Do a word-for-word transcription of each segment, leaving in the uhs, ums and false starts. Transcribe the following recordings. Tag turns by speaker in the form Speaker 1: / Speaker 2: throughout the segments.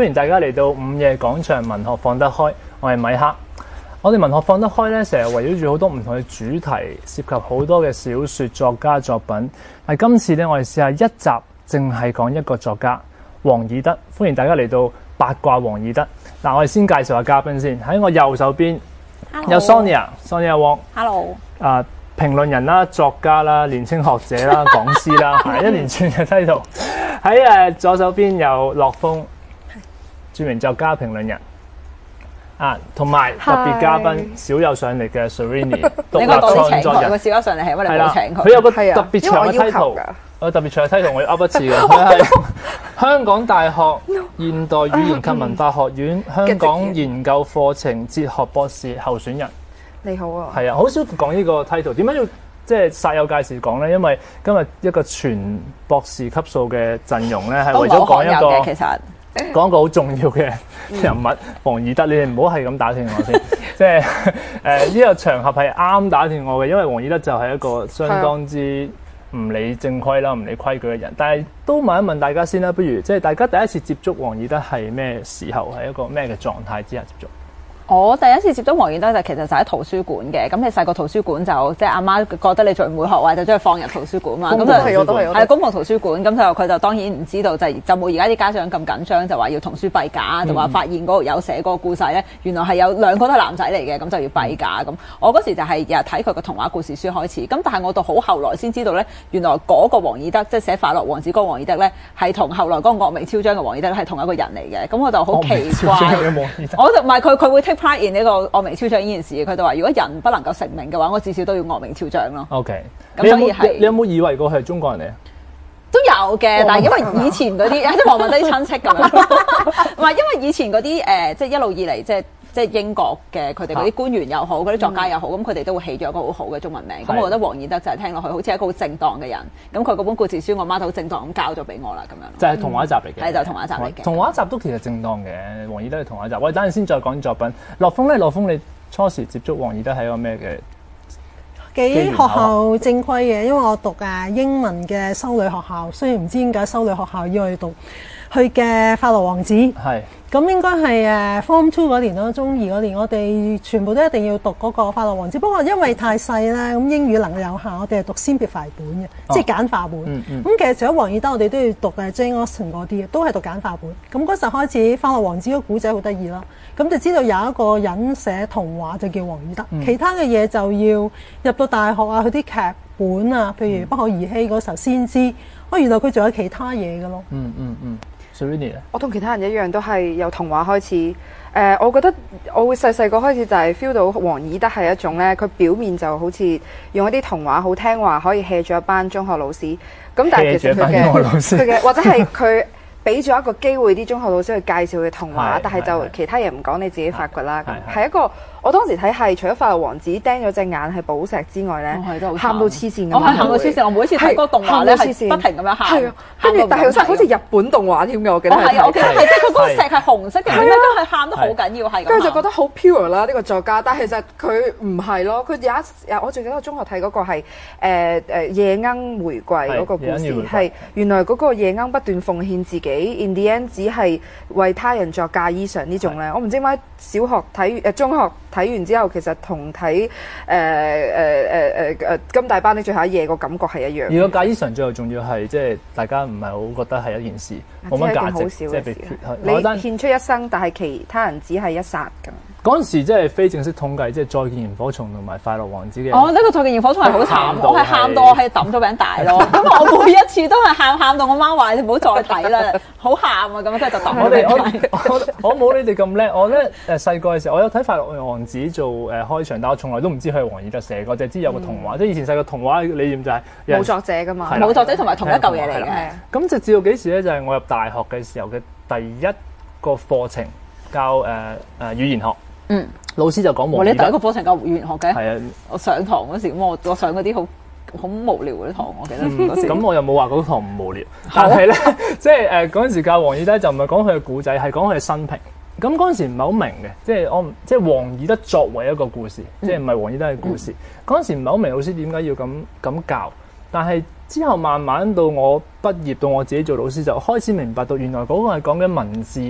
Speaker 1: 歡迎大家嚟到午夜廣場文學放得開，我係米克。我哋文學放得開咧，成日圍繞住好多唔同嘅主題，涉及好多嘅小說作家作品。但係今次咧，我哋試下一集淨係講一個作家王爾德。歡迎大家嚟到八卦王爾德。嗱，我哋先介紹下嘉賓先。喺我右手邊
Speaker 2: Hello.
Speaker 1: 有 Sonia，Sonia Wong。
Speaker 2: Hello。
Speaker 1: 啊，評論人啦、作家啦、年青學者啦、講師啦，係一連串嘅 title。喺誒左手邊有樂豐，著名作家、評論人。啊，同埋特別嘉賓少有上嚟嘅 Serrini， 獨立創作人。
Speaker 2: 佢少有上嚟係因為你冇請佢。
Speaker 1: 佢有個特別長嘅 title，我特別長嘅 title 我要噏一次嘅。佢係香港大學現代語言及文化學院香港研究課程哲學博士候選人。
Speaker 3: 你好啊。
Speaker 1: 係啊，好少講呢個 title， 點解要即係煞有介事講咧？因為今日一個全博士級數嘅陣容咧，係為咗講一個
Speaker 2: 其實。
Speaker 1: 講一個好重要嘅人物王爾德，你哋唔好係咁打斷我先，即係誒呢個場合係啱打斷我嘅，因為王爾德就係一個相當之唔理正規啦、唔理規矩嘅人。但係都問一問大家先啦，不如即係大家第一次接觸王爾德係咩時候，係一個咩嘅狀態之下接觸？
Speaker 2: 我第一次接觸王爾德就其實就喺圖書館嘅，咁你細個圖書館就即係阿媽覺得你最唔會學壞，就將佢放入圖書館嘛。咁就
Speaker 3: 係我都係
Speaker 2: 係公共圖書館，咁就佢就當然唔知道就就冇而家啲家長咁緊張，就話要童書閉架，就話發現嗰度有寫嗰個故事咧，原來係有兩個都係男仔嚟嘅，咁就要閉架咁。我嗰時就係日日睇佢個童話故事書開始，咁但係我到好後來先知道咧，原來嗰個王爾德即係寫《快樂王子》嗰個王爾德咧，係同後來嗰個惡名昭彰嘅王爾德係同一個人嚟嘅。咁我就好奇怪，我就唔係佢佢會 take pride in 呢個惡名昭彰呢件事，佢就話如果人不能夠成名嘅話，我至少都要惡名昭彰咯。
Speaker 1: OK，
Speaker 2: 咁所以係
Speaker 1: 你有冇以為過佢係中國人嚟啊？
Speaker 2: 都有嘅，但係因為以前嗰啲即係黃文德啲親戚咁樣，唔係因為以前嗰啲誒，即係一路以嚟即係即係英國嘅佢哋嗰啲官員又好，嗰啲作家又好，咁佢哋都會起咗一個好好嘅中文名。咁我覺得王爾德就係聽落去好似一個好正當嘅人。咁佢嗰本故事書，我媽就好正當咁交咗俾我啦，咁樣。
Speaker 1: 就係童話集嚟嘅。係、
Speaker 2: 嗯、就童話集嚟嘅。
Speaker 1: 童話集都其實正當嘅，王爾德係童話集。喂，等陣先再講作品。樂豐咧，樂豐你初時接觸王爾德係一個咩嘅？
Speaker 4: 幾學校正規嘅，因為我讀誒英文嘅修女學校，雖然唔知點解修女學校要去讀，去嘅《快樂王子》係，咁應該係誒 Form Two 嗰年咯，中二嗰年，我哋全部都一定要讀嗰個《快樂王子》。不過因為太細啦，咁英語能力有限，我哋係讀 Simplified 本嘅，哦、即係簡化本。咁、嗯嗯、其實除咗王爾德，我哋都要讀誒 Jane Austen 嗰啲，都係讀簡化本。咁嗰時候開始，《快樂王子》個古仔好得意啦。咁就知道有一個人寫童話就叫王爾德，嗯、其他嘅嘢就要入到大學啊，佢啲劇本啊，譬如《不可兒戲》嗰時候先知，哦，原來佢仲有其他嘢嘅咯。
Speaker 1: 嗯嗯嗯 Serrini 咧，
Speaker 3: 我同其他人一樣都係由童話開始。誒、呃，我覺得我會細細個開始就係 feel 到王爾德係一種咧，佢表面就好似用一啲童話好聽話，可以 hea 咗一班中學老師。咁但係其實佢嘅佢嘅或者係佢。俾咗一個機會啲中學老師去介紹佢童話，但係就其他嘢唔講，你自己發掘啦。係一個我當時睇係除咗《快樂王子》釘咗隻眼係寶石之外咧，喊到黐線咁。我係喊到黐線，我每次睇嗰個動畫咧係不停咁樣喊。係啊，跟住但係真係好似日本動畫添嘅，我記得。係啊，我記得係即係佢嗰個石係紅色嘅，點解都係喊得好緊要係咁。跟住就覺得好 pure 啦呢個作家，但係其實佢唔係咯，佢有一我最記得中學睇嗰個係誒誒夜鶯玫瑰嗰個故事，係原來嗰個夜鶯不斷奉獻自己。In the end 只係為他人作嫁衣裳呢種咧，我唔知點解小學睇誒中學睇完之後，其實同睇誒誒誒誒誒金大班的最後一夜個感覺係一樣。
Speaker 1: 如果嫁衣裳最後仲要係即係大家唔係好覺得係一件事，冇乜價值，即係被缺。
Speaker 3: 你獻出一生，但係其他人只係一剎咁。
Speaker 1: 嗰陣時即係非正式統計，即係再見螢火蟲同埋快樂王子嘅。
Speaker 2: 哦，呢、這個再見螢火蟲係好慘，我係喊到我係抌咗餅大咯。咁我每一次都係喊喊到我媽話你唔好再睇啦，好喊啊咁樣，跟住就抌。
Speaker 1: 我哋我我冇你哋咁叻，我咧誒細個嘅時候，我有睇快樂王子做誒、呃、開場，但我從來都唔知佢係王爾德寫，我淨係知有個童話，嗯、即係以前細個童話理念就係
Speaker 3: 冇作者㗎嘛，
Speaker 2: 冇作者同埋同一嚿嘢嚟嘅。
Speaker 1: 咁直至到幾時咧？就係、是、我入大學嘅時候嘅第一個課程教誒誒、呃呃、語言學。嗯，老師就講王爾德。你第一個課程教語言學嘅？係啊，我上堂嗰時咁，我我上嗰啲好好無聊嗰啲堂，我記得嗰時。咁、嗯、我又冇話嗰堂唔無聊，但係咧，即係誒嗰陣時教王爾德就唔係講佢嘅故仔，係講佢嘅生平。咁嗰陣時唔係好明嘅，即係我即係王爾德作為一個故事，嗯、即係唔係王爾德嘅故事。嗰陣、嗯、時唔係好明老師點解要咁咁教，但係之後慢慢到我畢業到我自己做老師，就開始明白到原來嗰個係講緊文字。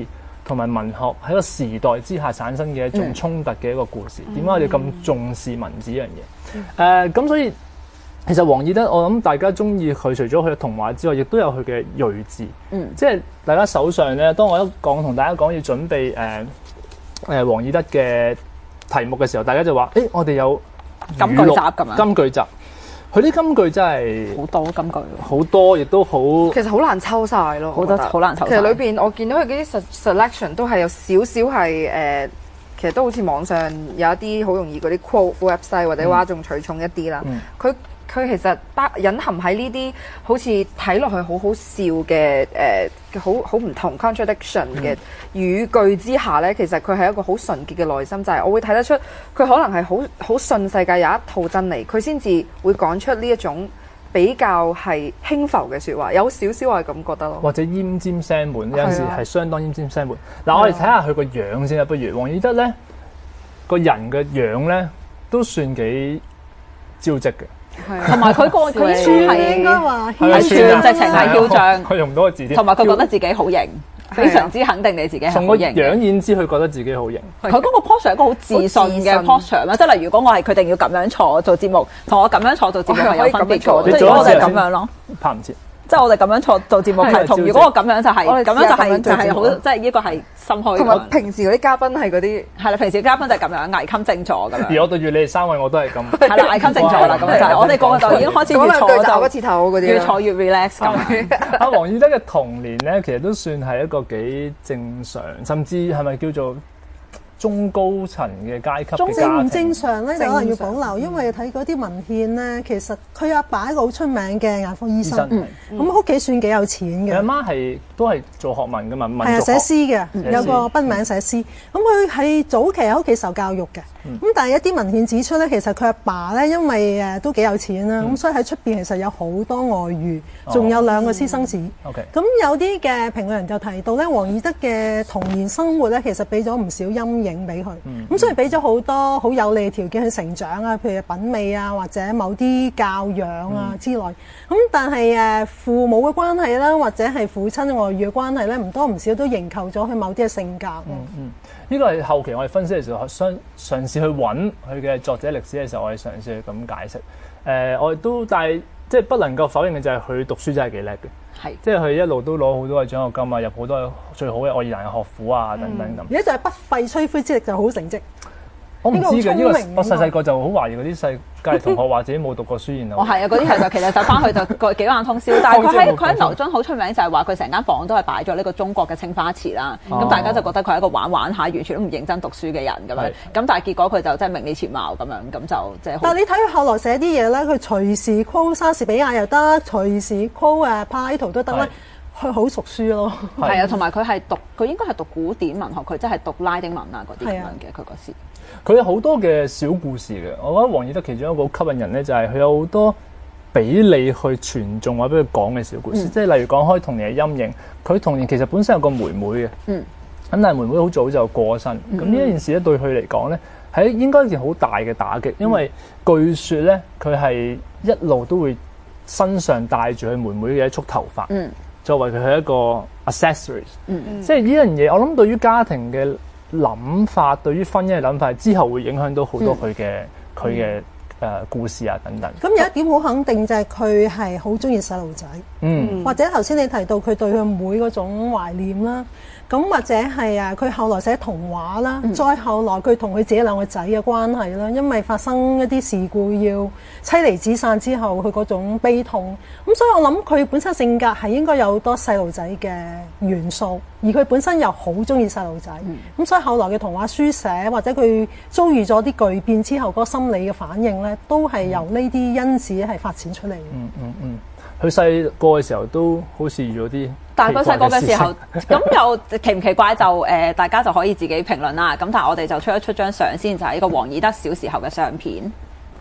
Speaker 1: 同埋文學喺個時代之下產生嘅一種衝突嘅一個故事。點解、嗯、我哋咁重視文字呢樣嘢？誒咁、嗯呃、所以其實王爾德，我諗大家中意佢，除咗佢嘅童話之外，亦都有佢嘅睿智。嗯，即係大家手上咧，當我一講同大家講要準備誒誒、呃呃、王爾德嘅題目嘅時候，大家就話：誒、欸，我哋有
Speaker 2: 金句集咁樣。金句集。
Speaker 1: 佢啲金句真係
Speaker 2: 好多金句，
Speaker 1: 好多亦都好，
Speaker 3: 其實好難抽晒咯，
Speaker 2: 好多好難抽。
Speaker 3: 其實裏邊我見到佢嗰啲 selection 都係有少少係誒，其實都好似網上有一啲好容易嗰啲 quote website 或者嘩眾取寵一啲啦。佢、嗯佢其實包隱含喺呢啲好似睇落去好好笑嘅誒，好好唔同 contradiction 嘅語句之下咧，其實佢係一個好純潔嘅內心，就係、是、我會睇得出佢可能係好好信世界有一套真理，佢先至會講出呢一種比較係輕浮嘅説話，有少少我係咁覺得咯。或者
Speaker 1: 奄尖聲悶，有陣時係相當奄尖聲悶。嗱、啊，我哋睇下佢個樣先啦，不如王爾德咧個人嘅樣咧都算幾招積嘅。
Speaker 2: 同埋佢個佢書係應該話係算直情係囂張，
Speaker 1: 佢用唔到個字添。
Speaker 2: 同埋佢覺得自己好型，非常之肯定你自己係好型。從個
Speaker 1: 樣演知佢覺得自己好型。
Speaker 2: 佢嗰個 posture 係一個好自信嘅 posture 啦，即係例如如果我係決定要咁樣坐做節目，同我咁樣坐做節目係有分別嘅。即係如果我哋咁樣咯，
Speaker 1: 拍唔切。
Speaker 2: 即係我哋咁樣坐做節目係同，如果我咁樣就係咁樣就係就係好，即係呢個係心虛。
Speaker 3: 同埋平時嗰啲嘉賓係嗰啲
Speaker 2: 係啦，平時嘉賓就係咁樣危襟正坐咁樣。
Speaker 1: 而我對住你哋三位我都係咁。
Speaker 2: 係啦，危襟正坐啦，咁就係我哋個個就已經開始越坐就
Speaker 3: 一次頭嗰啲，
Speaker 2: 越坐越 relax 咁。
Speaker 1: 阿王爾德嘅童年咧，其實都算係一個幾正常，甚至係咪叫做中高層嘅階級嘅家庭？
Speaker 4: 正唔正常咧？就可能要保留，因為睇嗰啲文獻咧，其實佢阿爸一個好出名嘅眼科醫生，咁屋企算幾有錢嘅。
Speaker 1: 佢阿媽係都係做學問嘅嘛，
Speaker 4: 係啊，寫詩嘅，有個筆名寫詩。咁佢係早期喺屋企受教育嘅，咁但係一啲文獻指出咧，其實佢阿爸咧，因為誒都幾有錢啦，咁所以喺出邊其實有好多外遇，仲有兩個私生子。咁有啲嘅評論人就提到咧，王爾德嘅童年生活咧，其實俾咗唔少陰影俾佢，咁所以俾咗好多好有利嘅條件去成長啊，譬如品味啊，或者某啲教養啊之類。咁但係誒父母嘅關係啦，或者係父親外遇嘅關係咧，唔多唔少都營構咗佢某啲嘅性格。
Speaker 1: 嗯嗯，呢個係後期我哋分析嘅時候，嘗嘗試去揾佢嘅作者歷史嘅時候，我哋嘗試去咁解釋。誒、呃，我哋都但係即係不能夠否認嘅就係佢讀書真係幾叻嘅。係是，即係佢一路都攞好多嘅獎學金啊，入好多最好嘅愛爾蘭嘅學府啊，等等咁。
Speaker 4: 而家就係不費吹灰之力就好成績。
Speaker 1: 我唔知嘅，因為我細細個就好懷疑嗰啲細隔離同學話自己冇讀過書，然後
Speaker 2: 我係啊，嗰啲係就其實就翻去就個幾眼通宵。但係佢喺佢喺牛津好出名，就係話佢成間房都係擺咗呢個中國嘅青花瓷啦。咁、哦、大家就覺得佢係一個玩玩下，完全都唔認真讀書嘅人咁樣。咁但係結果佢就真係名列前茅咁樣，咁就即係。
Speaker 4: 但係你睇佢後來寫啲嘢咧，佢隨時 quote 莎士比亞又得，隨時 quote 誒柏拉圖都得咧。佢好熟書咯，
Speaker 2: 係啊，同埋佢係讀佢應該係讀古典文學，佢真係讀拉丁文啊嗰啲咁樣嘅佢嗰時。
Speaker 1: 佢有好多嘅小故事嘅，我覺得王爾德其中一個好吸引人咧，就係佢有好多俾你去傳頌或者俾佢講嘅小故事，嗯、即係例如講開童年嘅陰影。佢童年其實本身有個妹妹嘅，嗯，咁但係妹妹好早就過咗身，咁呢、嗯、一件事咧對佢嚟講咧係應該一件好大嘅打擊，因為據説咧佢係一路都會身上帶住佢妹妹嘅一束頭髮。嗯作為佢係一個 accessories，嗯嗯，即係呢樣嘢，我諗對於家庭嘅諗法，對於婚姻嘅諗法，之後會影響到好多佢嘅佢嘅誒故事啊等等。
Speaker 4: 咁有一點好肯定就係佢係好中意細路仔，嗯，或者頭先你提到佢對佢妹嗰種懷念啦。咁或者係啊，佢後來寫童話啦，嗯、再後來佢同佢自己兩個仔嘅關係啦，因為發生一啲事故要妻離子散之後，佢嗰種悲痛。咁所以我諗佢本身性格係應該有好多細路仔嘅元素，而佢本身又好中意細路仔。咁、嗯、所以後來嘅童話書寫或者佢遭遇咗啲巨變之後，嗰個心理嘅反應咧，都係由呢啲因子係發展出嚟。
Speaker 1: 嗯嗯嗯。佢細個嘅時候都好似遇咗啲，
Speaker 2: 但係佢細個嘅時候，咁又奇唔奇怪就誒、呃，大家就可以自己評論啦。咁但係我哋就出一出張相先，就係、是、一個王爾德小時候嘅相片。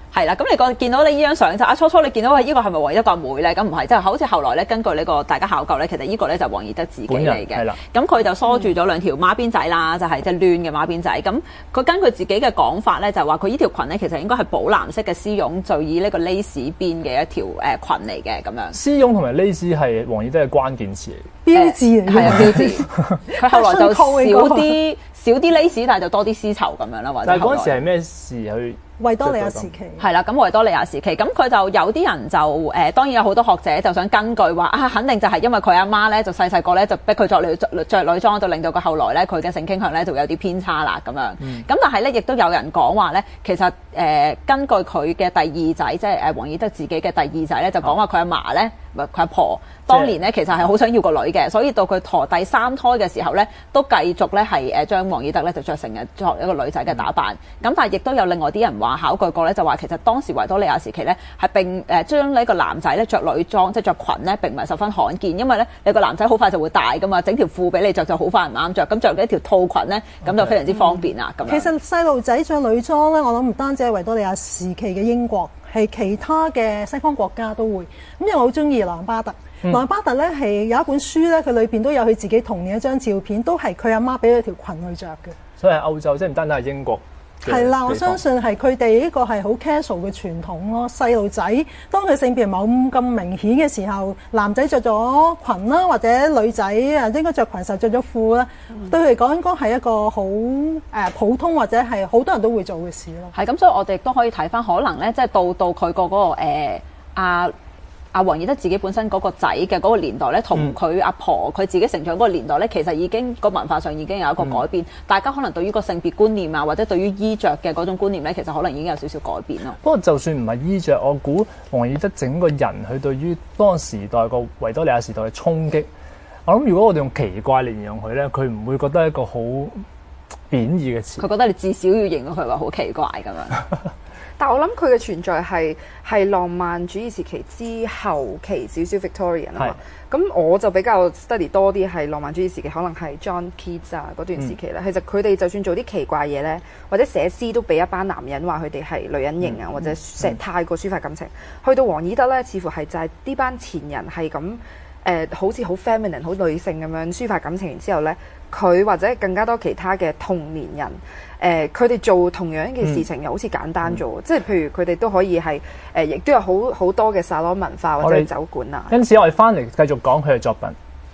Speaker 2: 係啦，咁你個見到你呢張相就啊，初初你見到呢個係咪王爾德個阿妹咧？咁唔係，即係好似後來咧，根據呢個大家考究咧，其實呢個咧就王爾德自己嚟嘅。咁佢就梳住咗兩條孖辮仔啦，就係即係亂嘅孖辮仔。咁佢根據自己嘅講法咧，就話佢呢條裙咧其實應該係寶藍色嘅絲絨，就以呢個 lace 邊嘅一條誒裙嚟嘅咁樣。
Speaker 1: 絲絨同埋 lace 係王爾德嘅關鍵詞嚟，
Speaker 4: 標誌嚟嘅。
Speaker 2: 係啊，標誌。佢後來就少啲少啲 lace，但係就多啲絲綢咁樣啦。或者
Speaker 1: 但係嗰陣時係咩事去？
Speaker 4: 維多利亞時期
Speaker 2: 係啦，咁維多利亞時期，咁佢就有啲人就誒、呃，當然有好多學者就想根據話啊，肯定就係因為佢阿媽咧就細細個咧就逼佢着女著女裝，就令到佢後來咧佢嘅性傾向咧就會有啲偏差啦咁樣。咁、嗯、但係咧亦都有人講話咧，其實誒、呃、根據佢嘅第二仔，即係誒王爾德自己嘅第二仔咧，就講話佢阿嫲咧，唔係佢阿婆，當年咧其實係好想要個女嘅，所以到佢陀第三胎嘅時候咧，都繼續咧係誒將王爾德咧就着成日作一個女仔嘅打扮。咁、嗯、但係亦都有另外啲人話。考據過咧就話其實當時維多利亞時期咧係並誒將呢個男仔咧着女裝即係着裙咧並唔係十分罕見，因為咧你個男仔好快就會大噶嘛，整條褲俾你着就好快唔啱着，咁着一條套裙咧咁就非常之方便啦咁、okay.
Speaker 4: 樣。其實細路仔着女裝咧，我諗唔單止係維多利亞時期嘅英國，係其他嘅西方國家都會。咁因為我好中意羅蘭巴特，羅蘭、嗯、巴特咧係有一本書咧，佢裏邊都有佢自己童年一張照片，都係佢阿媽俾佢條裙去着嘅。
Speaker 1: 所以係歐洲，即係唔單單係英國。
Speaker 4: 係啦，我相信係佢哋呢個係好 casual 嘅傳統咯。細路仔當佢性別冇咁明顯嘅時候，男仔着咗裙啦，或者女仔啊應該着裙時候着咗褲啦，嗯、對佢嚟講應該係一個好誒、呃、普通或者係好多人都會做嘅事咯。
Speaker 2: 係咁，所以我哋都可以睇翻，可能咧即係到到佢個嗰個誒阿阿王爾德自己本身嗰個仔嘅嗰個年代咧，同佢阿婆佢自己成長嗰個年代咧，其實已經個文化上已經有一個改變。嗯、大家可能對於個性別觀念啊，或者對於衣着嘅嗰種觀念咧，其實可能已經有少少改變咯。
Speaker 1: 不過就算唔係衣着，我估王爾德整個人佢對於當時代個維多利亞時代嘅衝擊，我諗如果我哋用奇怪嚟形容佢咧，佢唔會覺得一個好貶義嘅詞。
Speaker 2: 佢覺得你至少要形容佢話好奇怪咁樣。
Speaker 3: 但我諗佢嘅存在係係浪漫主義時期之後期少少 Victorian 啊嘛，咁我就比較 study 多啲係浪漫主義時期，可能係 John Keats 啊嗰段時期咧。嗯、其實佢哋就算做啲奇怪嘢咧，或者寫詩都俾一班男人話佢哋係女人型啊，嗯、或者寫太過抒發感情。嗯、去到王爾德咧，似乎係就係呢班前人係咁誒，好似好 feminine 好女性咁樣抒發感情，然之後咧佢或者更加多其他嘅同年人。誒，佢哋、呃、做同樣嘅事情又好似簡單咗，嗯、即係譬如佢哋都可以係誒，亦、呃、都有好好多嘅沙龍文化或者酒館啊。
Speaker 1: 因此，我哋翻嚟繼續講佢嘅作品。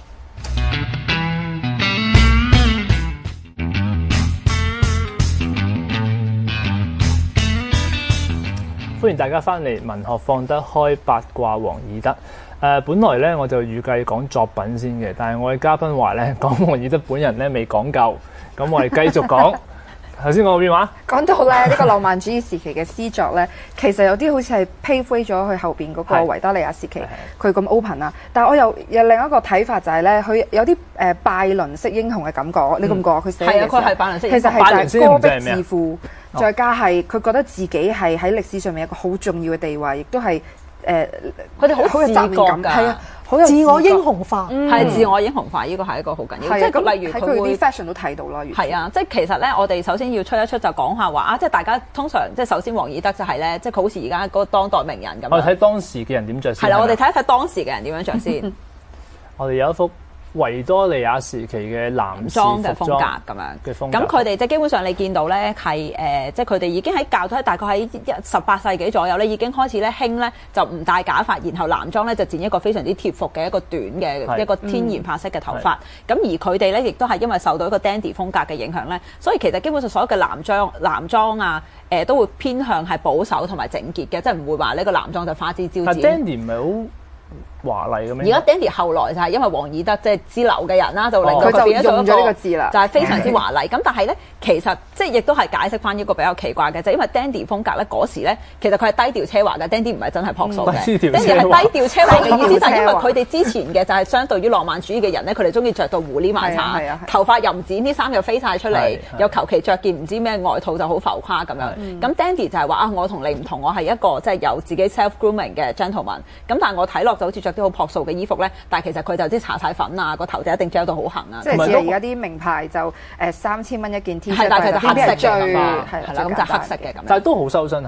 Speaker 1: 歡迎大家翻嚟，文學放得開八卦王爾德。誒、呃，本來咧我就預計講作品先嘅，但係我嘅嘉賓話咧講王爾德本人咧未講夠，咁我哋繼續講。頭先講到邊話？
Speaker 3: 講到咧呢、這個浪漫主義時期嘅詩作咧，其實有啲好似係 pave way 咗去後邊嗰個維多利亞時期，佢咁 open 啊。但係我又有另一個睇法就係、是、咧，佢有啲誒、呃、拜倫式英雄嘅感覺。嗯、你覺唔覺？佢寫嘅時候，
Speaker 2: 係啊，佢係拜倫式英雄。
Speaker 3: 其實係就係戈壁自負，再加係佢覺得自己係喺歷史上面有一個好重要嘅地位，亦都係誒佢哋好有責任感，係啊。好有
Speaker 4: 自我英雄化，
Speaker 2: 係、嗯、自我英雄化，呢、這個係一個好緊要。即係、啊、例如佢
Speaker 3: 啲 fashion 都睇到啦。
Speaker 2: 係啊，即係其實咧，我哋首先要出一出就講下話啊，即係大家通常即係首先王爾德就係、是、咧，即係佢好似而家嗰個當代名人咁。
Speaker 1: 我哋睇當時嘅人點着先。
Speaker 2: 係啦、啊，我哋睇一睇當時嘅人點樣着先。
Speaker 1: 我哋有一幅維多利亞時期嘅男裝嘅風格咁樣嘅風格，咁佢哋即係基本上你見到咧係誒，即係佢哋已經喺教咗大概喺一十八世紀左右咧，已經開始咧興咧就唔戴假髮，然後男裝咧就剪一個非常之貼服嘅一個短嘅一個天然髮色嘅頭髮。咁、嗯、而佢哋咧亦都係因為受到一個 dandy 風格嘅影響咧，所以其實基本上所有嘅男裝男裝啊誒、呃、都會偏向係保守同埋整潔嘅，即係唔會話呢個男裝就花枝招展。但 dandy 唔係好華麗咁樣。
Speaker 2: 而家 dandy 後來就係因為王爾德即係支流嘅人啦，就令到佢變咗
Speaker 3: 用咗呢個字啦，
Speaker 2: 就係非常之華麗。咁但係咧，其實即係亦都係解釋翻一個比較奇怪嘅，就係因為 dandy 風格咧嗰時咧，其實佢係低調奢華嘅 dandy 唔係真係樸素嘅。dandy 係低調奢華嘅意思，就係因為佢哋之前嘅就係相對於浪漫主義嘅人咧，佢哋中意着到胡哩麻茶，頭髮又唔剪，啲衫又飛晒出嚟，又求其着件唔知咩外套就好浮誇咁樣。咁 dandy 就係話啊，我同你唔同，我係一個即係有自己 self grooming 嘅 gentleman。咁但係我睇落就好似着啲好樸素嘅衣服咧，但係其實佢就啲搽晒粉啊，個頭就一定遮到好行啊。
Speaker 3: 即係似而家啲名牌就誒三千蚊一件 T 恤，
Speaker 2: 但係就黑色嘅，
Speaker 3: 係
Speaker 2: 係啦，咁就黑色嘅咁。
Speaker 1: 但係都好修身下喎。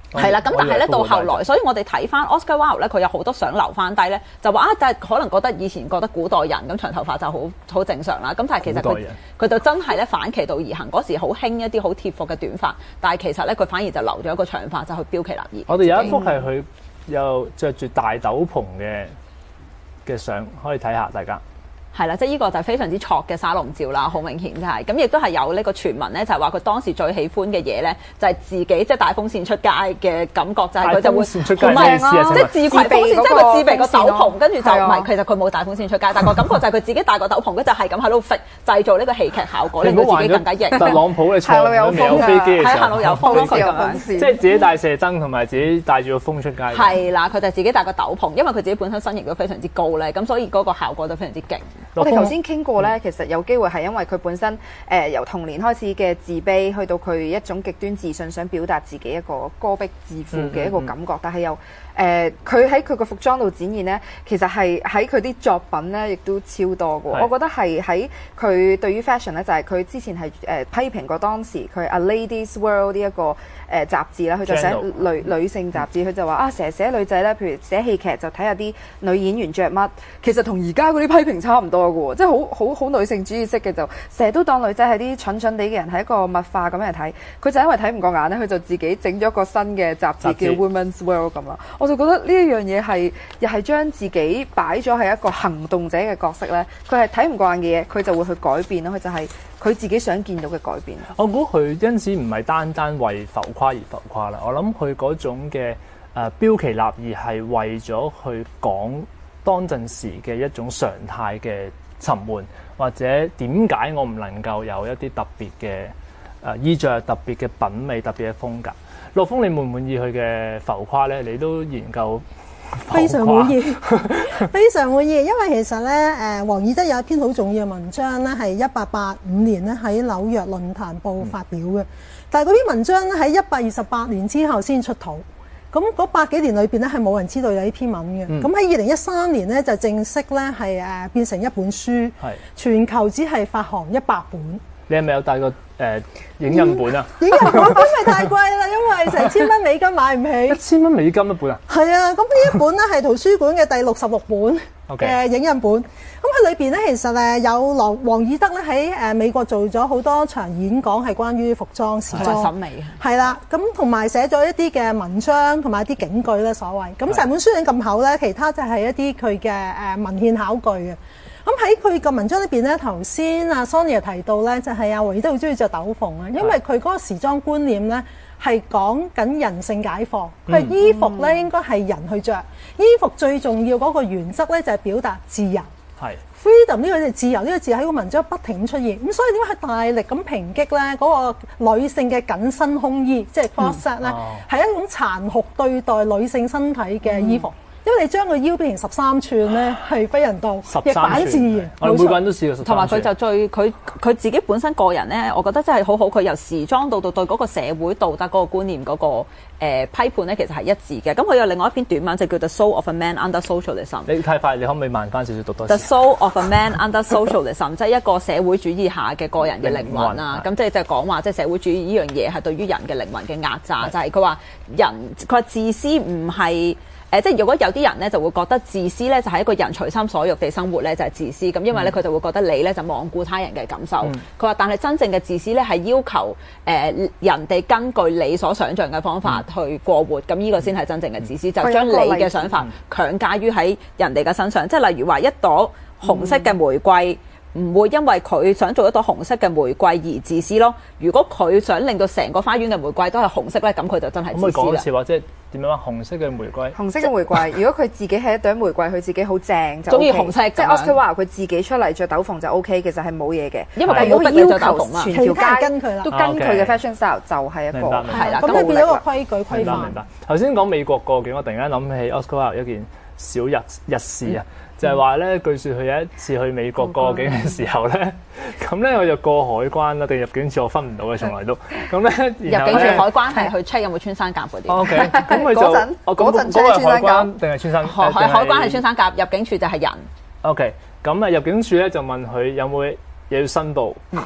Speaker 2: 係啦，咁但係咧到後來，所以我哋睇翻 Oscar Wilde 咧，佢有好多相留翻低咧，就話啊，但係可能覺得以前覺得古代人咁長頭髮就好好正常啦。咁但係其實佢佢就真係咧反其道而行，嗰時好興一啲好貼服嘅短髮，但係其實咧佢反而就留咗一個長髮，就去標奇立異。
Speaker 1: 我哋有一幅係佢又着住大斗篷嘅嘅相，可以睇下大家。
Speaker 2: 係啦，即係呢個就係非常之挫嘅沙龍照啦，好明顯就係、是、咁，亦都係有呢個傳聞咧，就係話佢當時最喜歡嘅嘢咧，就係自己即係帶風扇出街嘅感覺，就係佢就會唔係
Speaker 1: 即係
Speaker 2: 自攜風扇，即係佢自備個斗篷，跟住就唔係，其實佢冇帶風扇出街，但係個感覺就係佢自己帶個斗篷，跟住就係咁喺度揈，製造呢個戲劇效果，令到自己更加型。
Speaker 1: 特朗普你坐喺有飛機嘅時候，
Speaker 2: 行路有風咯，佢咁樣，
Speaker 1: 即係自己帶射燈同埋自己帶住個風出街。
Speaker 2: 係啦，佢就自己帶個斗篷，因為佢自己本身身形都非常之高咧，咁所以嗰個效果就非常之勁。
Speaker 3: 我哋頭先傾過咧，其實有機會係因為佢本身誒、呃、由童年開始嘅自卑，去到佢一種極端自信，想表達自己一個戈壁自負嘅一個感覺，嗯嗯嗯、但係又誒佢喺佢個服裝度展現咧，其實係喺佢啲作品咧，亦都超多嘅。我覺得係喺佢對於 fashion 咧，就係、是、佢之前係誒、呃、批評過當時佢 A Lady's World 呢、這、一個誒、呃、雜誌啦，佢就寫女女性雜誌，佢就話啊，成日寫女仔咧，譬如寫戲劇就睇下啲女演員着乜，其實同而家嗰啲批評差唔多嘅喎，即係好好好女性主義式嘅，就成日都當女仔係啲蠢蠢地嘅人，係一個物化咁樣嚟睇。佢就因為睇唔過眼咧，佢就自己整咗個新嘅雜誌叫 Women's World 咁啦。我就覺得呢一樣嘢係又係將自己擺咗係一個行動者嘅角色咧。佢係睇唔過眼嘅嘢，佢就會去改變咯。佢就係佢自己想見到嘅改變。
Speaker 1: 我估佢因此唔係單單為浮誇而浮誇啦。我諗佢嗰種嘅誒、呃、標奇立異係為咗去講當陣時嘅一種常態嘅沉悶，或者點解我唔能夠有一啲特別嘅誒、呃、衣着、特別嘅品味、特別嘅風格？陸豐，你滿唔滿意佢嘅浮誇咧？你都研究
Speaker 4: 非常滿意，非常滿意。因為其實咧，誒王爾德有一篇好重要嘅文章咧，係一八八五年咧喺紐約論壇報發表嘅。嗯、但係嗰篇文章咧喺一百二十八年之後先出土。咁嗰百幾年裏邊咧係冇人知道有呢篇文嘅。咁喺二零一三年咧就正式咧係誒變成一本書，係全球只係發行一百本。
Speaker 1: 你係咪有帶個誒、呃、影印本啊？
Speaker 4: 影印本本咪太貴啦，因為成千蚊美金買唔起。
Speaker 1: 一千蚊美金一本啊？
Speaker 4: 係啊，咁呢一本咧係圖書館嘅第六十六本嘅影印本。咁喺裏邊咧，其實誒有王王爾德咧喺誒美國做咗好多場演講，係關於服裝時裝
Speaker 2: 審美。
Speaker 4: 係啦，咁同埋寫咗一啲嘅文章同埋一啲警句咧，所謂。咁成本書影咁厚咧，其他就係一啲佢嘅誒文獻考據嘅。咁喺佢個文章裏邊咧，頭先阿 Sonia 提到咧，就係阿王爾德好中意着斗篷啊，因為佢嗰個時裝觀念咧係講緊人性解放，佢係、嗯、衣服咧、嗯、應該係人去着，衣服最重要嗰個原則咧就係表達自由。係是 freedom 呢個就自由呢個字喺個文章不停咁出現，咁所以點解係大力咁抨擊咧嗰個女性嘅緊身胸衣，即係 corset 咧，係、嗯哦、一種殘酷對待女性身體嘅衣服。嗯因為你將個腰變成十三寸咧，係不人道，亦反自然。
Speaker 1: 我哋每個人都試過十三寸。
Speaker 2: 同埋佢就最佢佢自己本身個人咧，我覺得真係好好。佢由時裝到到對嗰個社會道德嗰個觀念嗰、那個、呃、批判咧，其實係一致嘅。咁佢有另外一篇短文就叫做《The Soul of a Man Under Socialism》。
Speaker 1: 你太快，你可唔可以慢翻少少讀多
Speaker 2: 次？《The Soul of a Man Under Socialism》即係一個社會主義下嘅個人嘅靈魂啊。咁即係就係講話，即係社會主義呢樣嘢係對於人嘅靈魂嘅壓榨，是就係佢話人佢話自私唔係。誒、呃，即係如果有啲人咧就會覺得自私咧就係一個人隨心所欲地生活咧就係、是、自私咁，因為咧佢就會覺得你咧就罔顧他人嘅感受。佢話、嗯，但係真正嘅自私咧係要求誒、呃、人哋根據你所想像嘅方法去過活，咁呢、嗯、個先係真正嘅自私，嗯、就將你嘅想法強加於喺人哋嘅身上。即係例如話一朵紅色嘅玫瑰。嗯唔會因為佢想做一朵紅色嘅玫瑰而自私咯。如果佢想令到成個花園嘅玫瑰都係紅色咧，咁佢就真係自私啦。可唔可以講一次話，即係點樣啊？紅色嘅玫瑰，
Speaker 3: 紅色嘅玫瑰。如果佢自己係一朵玫瑰，佢自己好正就中、OK、
Speaker 2: 意紅色。
Speaker 3: 即係 Oscar Wilde 佢自己出嚟着斗篷就 O K，其實係冇嘢嘅。
Speaker 2: 因為佢冇要求
Speaker 3: 全條街跟佢啦，都跟佢嘅 fashion style 就係一個
Speaker 4: 係啦。咁佢變咗個規矩規範。
Speaker 1: 明白明白。頭先講美國過境，我突然間諗起 Oscar Wilde 一件小日日事啊。嗯就係話咧，據說佢有一次去美國過境嘅時候咧，咁咧我就過海關啦，定入境處我分唔到嘅，從來都咁咧。
Speaker 2: 入境處海關係去 check 有冇穿山甲嗰啲。
Speaker 1: O K，咁佢就嗰陣嗰陣 check 穿山甲定係穿山？
Speaker 2: 海海海關係穿山甲，入境處就係人。
Speaker 1: O K，咁啊入境處咧就問佢有冇嘢要申報。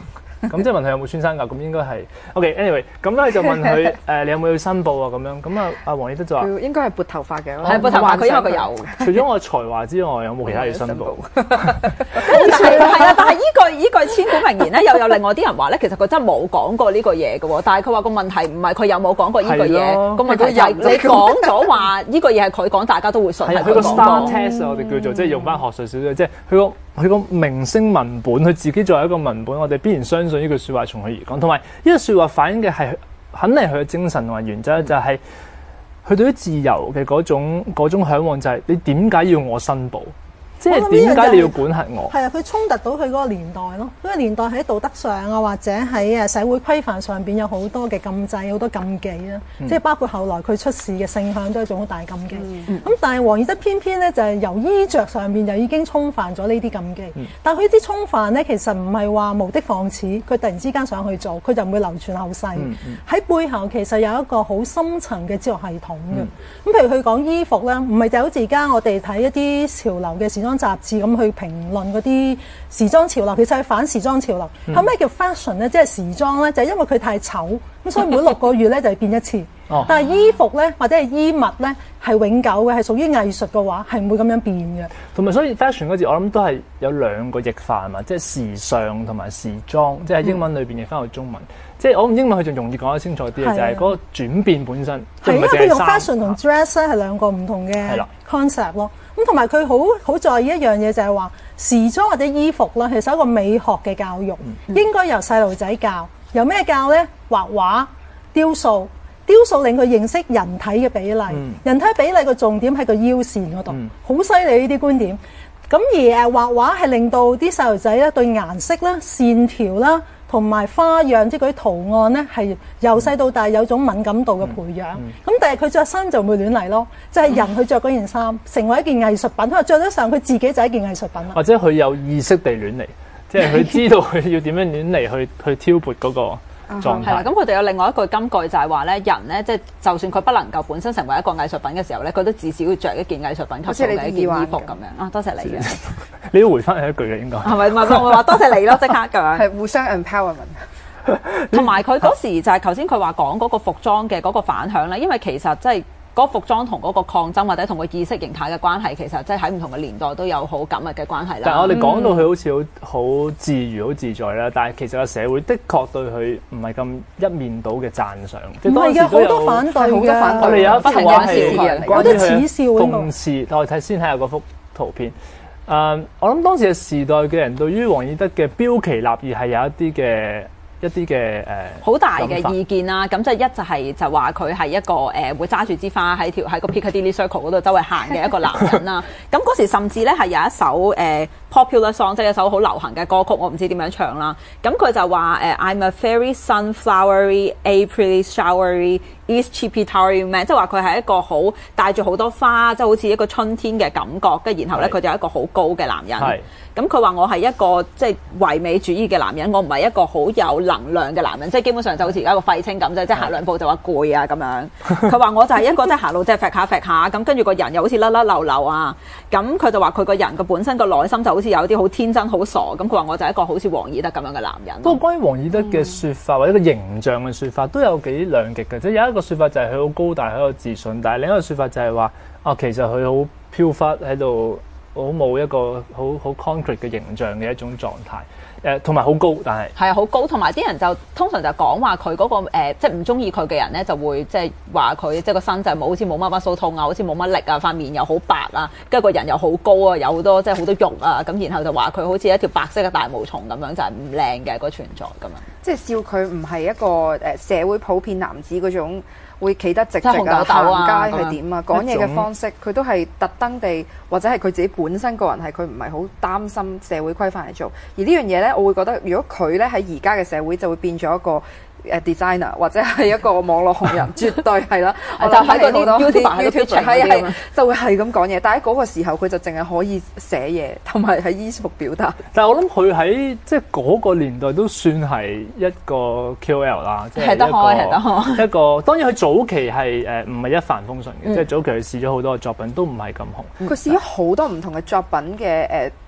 Speaker 1: 咁即係問佢有冇穿山甲，咁應該係 OK。anyway， 咁咧就問佢誒、呃、你有冇去申報啊咁樣，咁啊阿黃義德就話
Speaker 3: 應該係撥頭髮嘅，
Speaker 2: 係撥頭髮，佢因為佢有。
Speaker 1: 除咗我才華之外，有冇其他嘢申報？
Speaker 2: 係啊，但係依句依句千古名言咧，又有另外啲人話咧，其實佢真係冇講過呢個嘢嘅喎。但係佢話個問題唔係佢有冇講過呢句嘢，個問題就係你講咗話呢個嘢係佢講，大家都會信。係
Speaker 1: 佢個 star test 我哋叫做即係用翻學術少少，即係佢個佢個明星文本，佢自己作為一個文本，我哋必然相信呢句説話從佢而講。同埋呢句説話反映嘅係肯定係佢嘅精神同埋原則，就係佢對於自由嘅嗰種嗰種嚮往，就係你點解要我申報？即係點解你要管轄我？
Speaker 4: 係啊，佢衝突到佢嗰個年代咯。嗰個年代喺道德上啊，或者喺誒社會規範上邊有好多嘅禁制，好多禁忌啦。嗯、即係包括後來佢出事嘅性向都係一種好大禁忌。咁、嗯嗯、但係黃義德偏偏咧就係、是、由衣着上邊就已經衝犯咗呢啲禁忌。嗯、但係佢啲衝犯咧其實唔係話無的放矢，佢突然之間想去做，佢就唔會流傳後世。喺、嗯嗯、背後其實有一個好深層嘅哲學系統嘅。咁、嗯、譬如佢講衣服咧，唔係就好似而家我哋睇一啲潮流嘅時裝雜誌咁去評論嗰啲時裝潮流，其實係反時裝潮流。後咩、嗯、叫 fashion 咧？即係時裝咧，就係、因為佢太醜，咁所以每六個月咧就係變一次。哦、但係衣服咧或者係衣物咧係永久嘅，係屬於藝術嘅話係唔會咁樣變嘅。
Speaker 1: 同埋所以 fashion 嗰字我諗都係有兩個譯法嘛，即係時尚同埋時裝，即係英文裏邊譯翻到中文。嗯、即係我用英文佢仲容易講得清楚啲嘅，的就係嗰個轉變本身。係因為佢用 fashion 同 dress 咧係兩個唔同嘅 concept 咯。咁同埋佢好好在意一樣嘢就係話時裝或者衣服啦，其實係一個美學嘅教育，嗯、應該由細路仔教。由咩教咧？畫畫、雕塑，雕塑令佢認識人體嘅比例。嗯、人體比例嘅重點喺個腰線嗰度，好犀利呢啲觀點。咁而誒畫畫係令到啲細路仔咧對顏色啦、線條啦，同埋花樣，即係嗰啲圖案咧，係由細到大有種敏感度嘅培養。咁、嗯嗯、但係佢着衫就唔會亂嚟咯，就係、是、人去着嗰件衫，成為一件藝術品。佢話着得上，佢自己就係一件藝術品啦。 或者佢有意識地亂嚟，即係佢知道佢要點樣亂嚟去去挑撥嗰個狀態。係啦，
Speaker 2: 咁佢哋有另外一句金句就係話咧，人咧即係就算佢不能夠本身成為一個藝術品嘅時候咧，佢都至少要着一件藝術品級數嘅一件衣服咁樣。啊，多謝你嘅。
Speaker 1: 你要回翻佢一句嘅應該
Speaker 2: 係咪？唔係我話多謝你咯，即刻咁樣。
Speaker 3: 係互相 empowerment。
Speaker 2: 同埋佢嗰時就係頭先佢話講嗰個服裝嘅嗰個反響咧，因為其實即係嗰服裝同嗰個抗爭或者同個意識形態嘅關係，其實即係喺唔同嘅年代都有好緊密嘅關係啦。
Speaker 1: 但係我哋講到佢好似好好自如、好自在啦，但係其實個社會的確對佢唔係咁一面倒嘅讚賞。
Speaker 4: 唔係嘅，好多反對嘅。
Speaker 1: 我哋有一幅畫係
Speaker 4: 有啲恥笑嘅
Speaker 1: 諷刺。我哋睇先睇下嗰幅圖片。誒、uh，我諗當時嘅時代嘅人對於黃義德嘅標奇立異係有一啲嘅。一啲嘅誒
Speaker 2: 好大嘅意見啦，咁即係一就係就話佢係一個誒、呃、會揸住支花喺條喺個 Piccadilly Circle 嗰度周圍行嘅一個男人啦。咁嗰時甚至咧係有一首誒、呃、popular song，即係一首好流行嘅歌曲，我唔知點樣唱啦。咁佢就話誒、呃、I'm a very sunflowery, April showery, East cheapy towery man，即係話佢係一個好帶住好多花，即係好似一個春天嘅感覺。跟住然後咧佢就係一個好高嘅男人。咁佢話我係一個即係唯美主義嘅男人，我唔係一個好有能量嘅男人，即係基本上就好似而家個廢青咁啫，即係行兩步就話攰啊咁樣。佢話我就係一個即係行路即係揈下揈下咁，跟住個人又好似甩甩漏漏啊。咁佢就話佢個人個本身個內心就好似有啲好天真好傻。咁佢話我就係一個好似黃義德咁樣嘅男人。
Speaker 1: 不過關於黃義德嘅説法、嗯、或者個形象嘅説法都有幾兩極嘅，即係有一個説法就係佢好高大，好有自信，但係另一個説法就係話啊，其實佢好飄忽喺度。好冇一個好好 concrete 嘅形象嘅一種狀態，誒同埋好高，但係
Speaker 2: 係啊好高，同埋啲人就通常就講話佢嗰個誒、呃、即係唔中意佢嘅人咧，就會即係話佢即係個身就冇好似冇乜乜數痛啊，好似冇乜力啊，塊面又好白啊，跟住個人又好高啊，有好多即係好多肉啊，咁然後就話佢好似一條白色嘅大毛蟲咁樣，就係唔靚嘅個存在咁樣。即係
Speaker 3: 笑佢唔係一個誒社會普遍男子嗰種。會企得直直啊，行街係點啊，講嘢嘅方式，佢都係特登地，或者係佢自己本身個人係佢唔係好擔心社會規範嚟做。而呢樣嘢咧，我會覺得如果佢咧喺而家嘅社會就會變咗一個誒 designer 或者係一個網絡紅人，絕對係啦。我就喺嗰啲 YouTuber 係係就會係咁講嘢，但喺嗰個時候佢就淨係可以寫嘢同埋喺衣服表達。
Speaker 1: 但係我諗佢喺即係嗰個年代都算係一個 K O L 啦，即係一個一個。當然佢早期係誒唔係一帆風順嘅，即係早期佢試咗好多嘅作品都唔係咁紅。
Speaker 3: 佢試咗好多唔同嘅作品嘅誒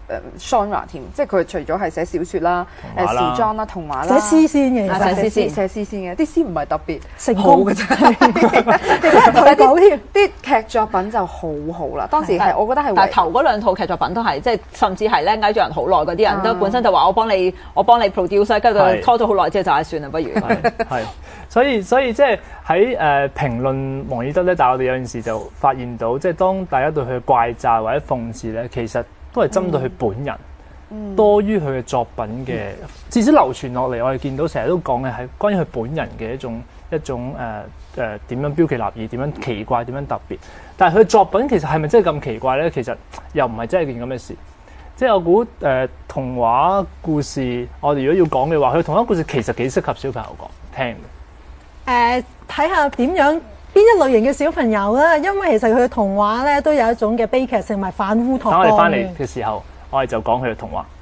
Speaker 3: 誒 genre 添，即係佢除咗係寫小説啦、誒時裝啦、童話啦，
Speaker 4: 寫詩先嘅，
Speaker 3: 寫詩寫詩先嘅，啲詩唔係特別
Speaker 4: 成
Speaker 3: 好嘅啫，
Speaker 4: 但係啲
Speaker 3: 啲劇作品就好好啦。當時係我覺得係，
Speaker 2: 但係頭嗰兩套劇作品都係即係甚至係咧捱咗人好耐嗰啲人都本身就話我幫你我幫你 produce， 跟住拖咗好耐之後就係算啦，不如
Speaker 1: 係。所以所以即係喺誒評論王爾德咧，但係我哋有陣時就發現到，即係當大家對佢嘅怪責或者諷刺咧，其實都係針對佢本人，嗯、多於佢嘅作品嘅。嗯、至少流傳落嚟，我哋見到成日都講嘅係關於佢本人嘅一種一種誒誒點樣標奇立異，點樣奇怪，點樣特別。但係佢嘅作品其實係咪真係咁奇怪咧？其實又唔係真係件咁嘅事。即係我估誒、呃、童話故事，我哋如果要講嘅話，佢童話故事其實幾適合小朋友講聽嘅。
Speaker 4: 誒睇下點樣邊一類型嘅小朋友啦，因為其實佢嘅童話咧都有一種嘅悲劇性，咪反烏托邦嘅。
Speaker 1: 等我哋翻嚟嘅時候，我哋就講佢嘅童話。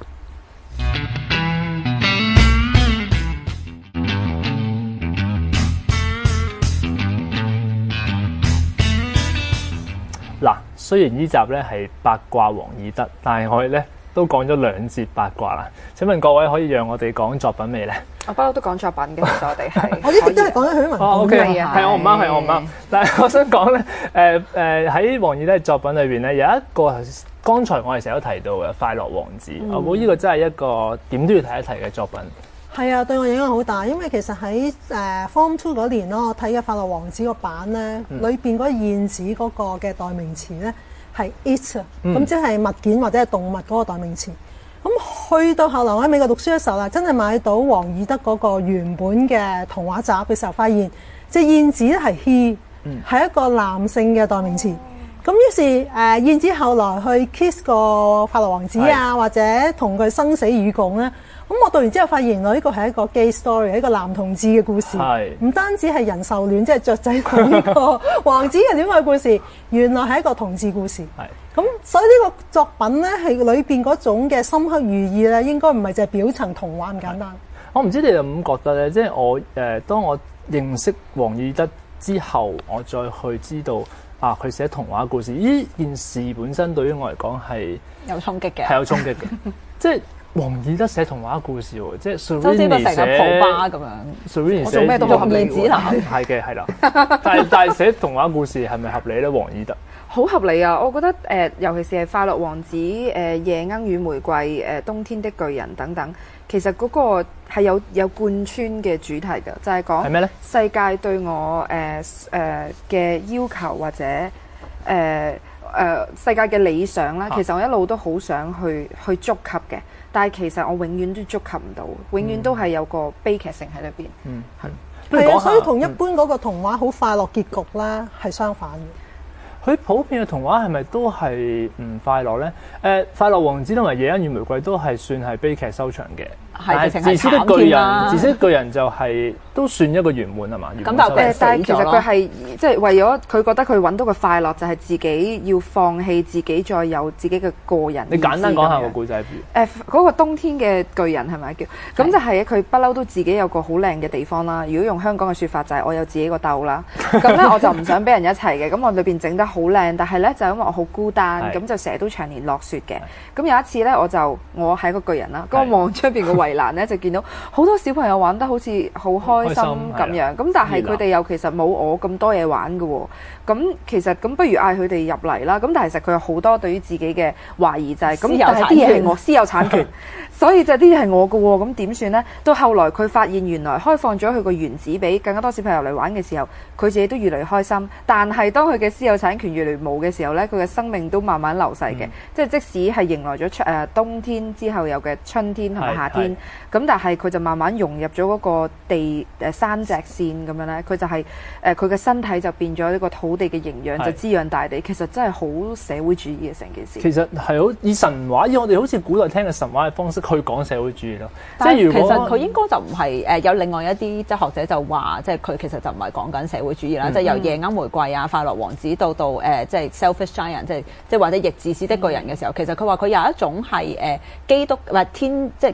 Speaker 1: 嗱，雖然呢集咧係八卦王爾德，但係我哋咧都講咗兩節八卦啦。請問各位可以讓我哋講作品未咧？
Speaker 3: 我不嬲都講作品嘅，其實我哋係
Speaker 4: 我呢啲都係講緊許文。
Speaker 1: 哦 ，OK，係我唔啱，係我唔啱。但係我想講咧，誒誒喺王爾德嘅作品裏邊咧，有一個剛才我哋成日都提到嘅《快樂王子》，嗯、我估呢個真係一個點都要提一提嘅作品。
Speaker 4: 係啊，對我影響好大，因為其實喺誒 Form Two 嗰年咯，我睇嘅《快樂王子》個版咧，裏邊嗰燕子嗰個嘅代名詞咧係 it 啊，咁即係物件或者係動物嗰個代名詞。咁去到後來我喺美國讀書嘅時候啦，真係買到王爾德嗰個原本嘅童話集嘅時候，發現隻燕子咧係 he，係一個男性嘅代名詞。咁於是誒、呃、燕子後來去 kiss 個快樂王子啊，是或者同佢生死與共咧。咁我讀完之後發現原來呢個係一個 gay story， 一個男同志嘅故事，唔是單止係人獸戀，即係雀仔同呢個王子嘅戀愛故事，原來係一個同志故事。咁是所以呢個作品咧係裏邊嗰種嘅深刻寓意咧，應該唔係淨係表層童話咁簡單。
Speaker 1: 我唔知你有冇覺得咧，即係我誒、呃、當我認識王爾德之後，我再去知道啊佢寫童話故事呢件事本身對於我嚟講係
Speaker 2: 有衝擊嘅，
Speaker 1: 係有衝擊嘅，即係。王爾德寫童話故事喎，即係
Speaker 2: Serrini 寫蒲巴咁樣
Speaker 1: Serrini
Speaker 2: 我做咩都好合理喎。
Speaker 1: 係嘅，係啦。但係但係寫童話故事係咪合理咧？王爾德
Speaker 3: 好合理啊！我覺得誒、呃，尤其是係《快樂王子》誒、呃，《夜鶯與玫瑰》誒，《冬天的巨人》等等，其實嗰個係有有貫穿嘅主題㗎，就係講係咩咧？世界對我誒誒嘅要求或者誒。呃誒、呃、世界嘅理想啦，其實我一路都好想去去觸及嘅，但係其實我永遠都觸及唔到，永遠都係有個悲劇性喺裏邊。
Speaker 1: 嗯，
Speaker 3: 係
Speaker 4: 係啊，所以同一般嗰個童話好快樂結局啦，係、嗯、相反嘅。
Speaker 1: 佢普遍嘅童話係咪都係唔快樂咧？誒、呃，《快樂王子》同埋《夜鶯與玫瑰》都係算係悲劇收場嘅。係自私的巨人，自私的巨人就係都算一個圓滿係嘛？
Speaker 3: 咁就誒，但係其實佢係即係為咗佢覺得佢揾到個快樂，就係自己要放棄自己，再有自己嘅個人。
Speaker 1: 你簡單講下個故仔。
Speaker 3: 誒，嗰個冬天嘅巨人係咪叫？咁就係佢不嬲都自己有個好靚嘅地方啦。如果用香港嘅説法，就係我有自己個竇啦。咁咧我就唔想俾人一齊嘅。咁我裏邊整得好靚，但係咧就因為我好孤單，咁就成日都長年落雪嘅。咁有一次咧，我就我係一個巨人啦，咁我望出邊個圍欄咧就見到好多小朋友玩得好似好開心咁樣，咁但係佢哋又其實冇我咁多嘢玩嘅喎。咁其實咁不如嗌佢哋入嚟啦。咁但係其實佢有好多對於自己嘅懷疑就係、是、咁，但係啲嘢係我私有產權，所以就啲嘢係我嘅喎。咁點算呢？到後來佢發現原來開放咗佢個園子俾更加多小朋友嚟玩嘅時候，佢自己都越嚟越開心。但係當佢嘅私有產權越嚟越冇嘅時候呢，佢嘅生命都慢慢流逝嘅。嗯、即係即使係迎來咗誒、呃、冬天之後有嘅春天同埋夏天，咁但係佢就慢慢融入咗嗰個地誒、呃、山脊線咁樣咧，佢就係誒佢嘅身體就變咗一個土地嘅營養，是就滋養大地。其實真係好社會主義嘅成件事。
Speaker 1: 其實係好以神話，以我哋好似古代聽嘅神話嘅方式去講社會主義咯。
Speaker 2: 但係其實佢應該就唔係誒有另外一啲即係學者就話，即係佢其實就唔係講緊社會主義啦。嗯、即係由夜鶯玫瑰啊、快樂王子到到誒、呃、即係 Selfish Giant，即係即係或者逆自私的巨人嘅時候，嗯、其實佢話佢有一種係誒、呃、基督或天即係基督宗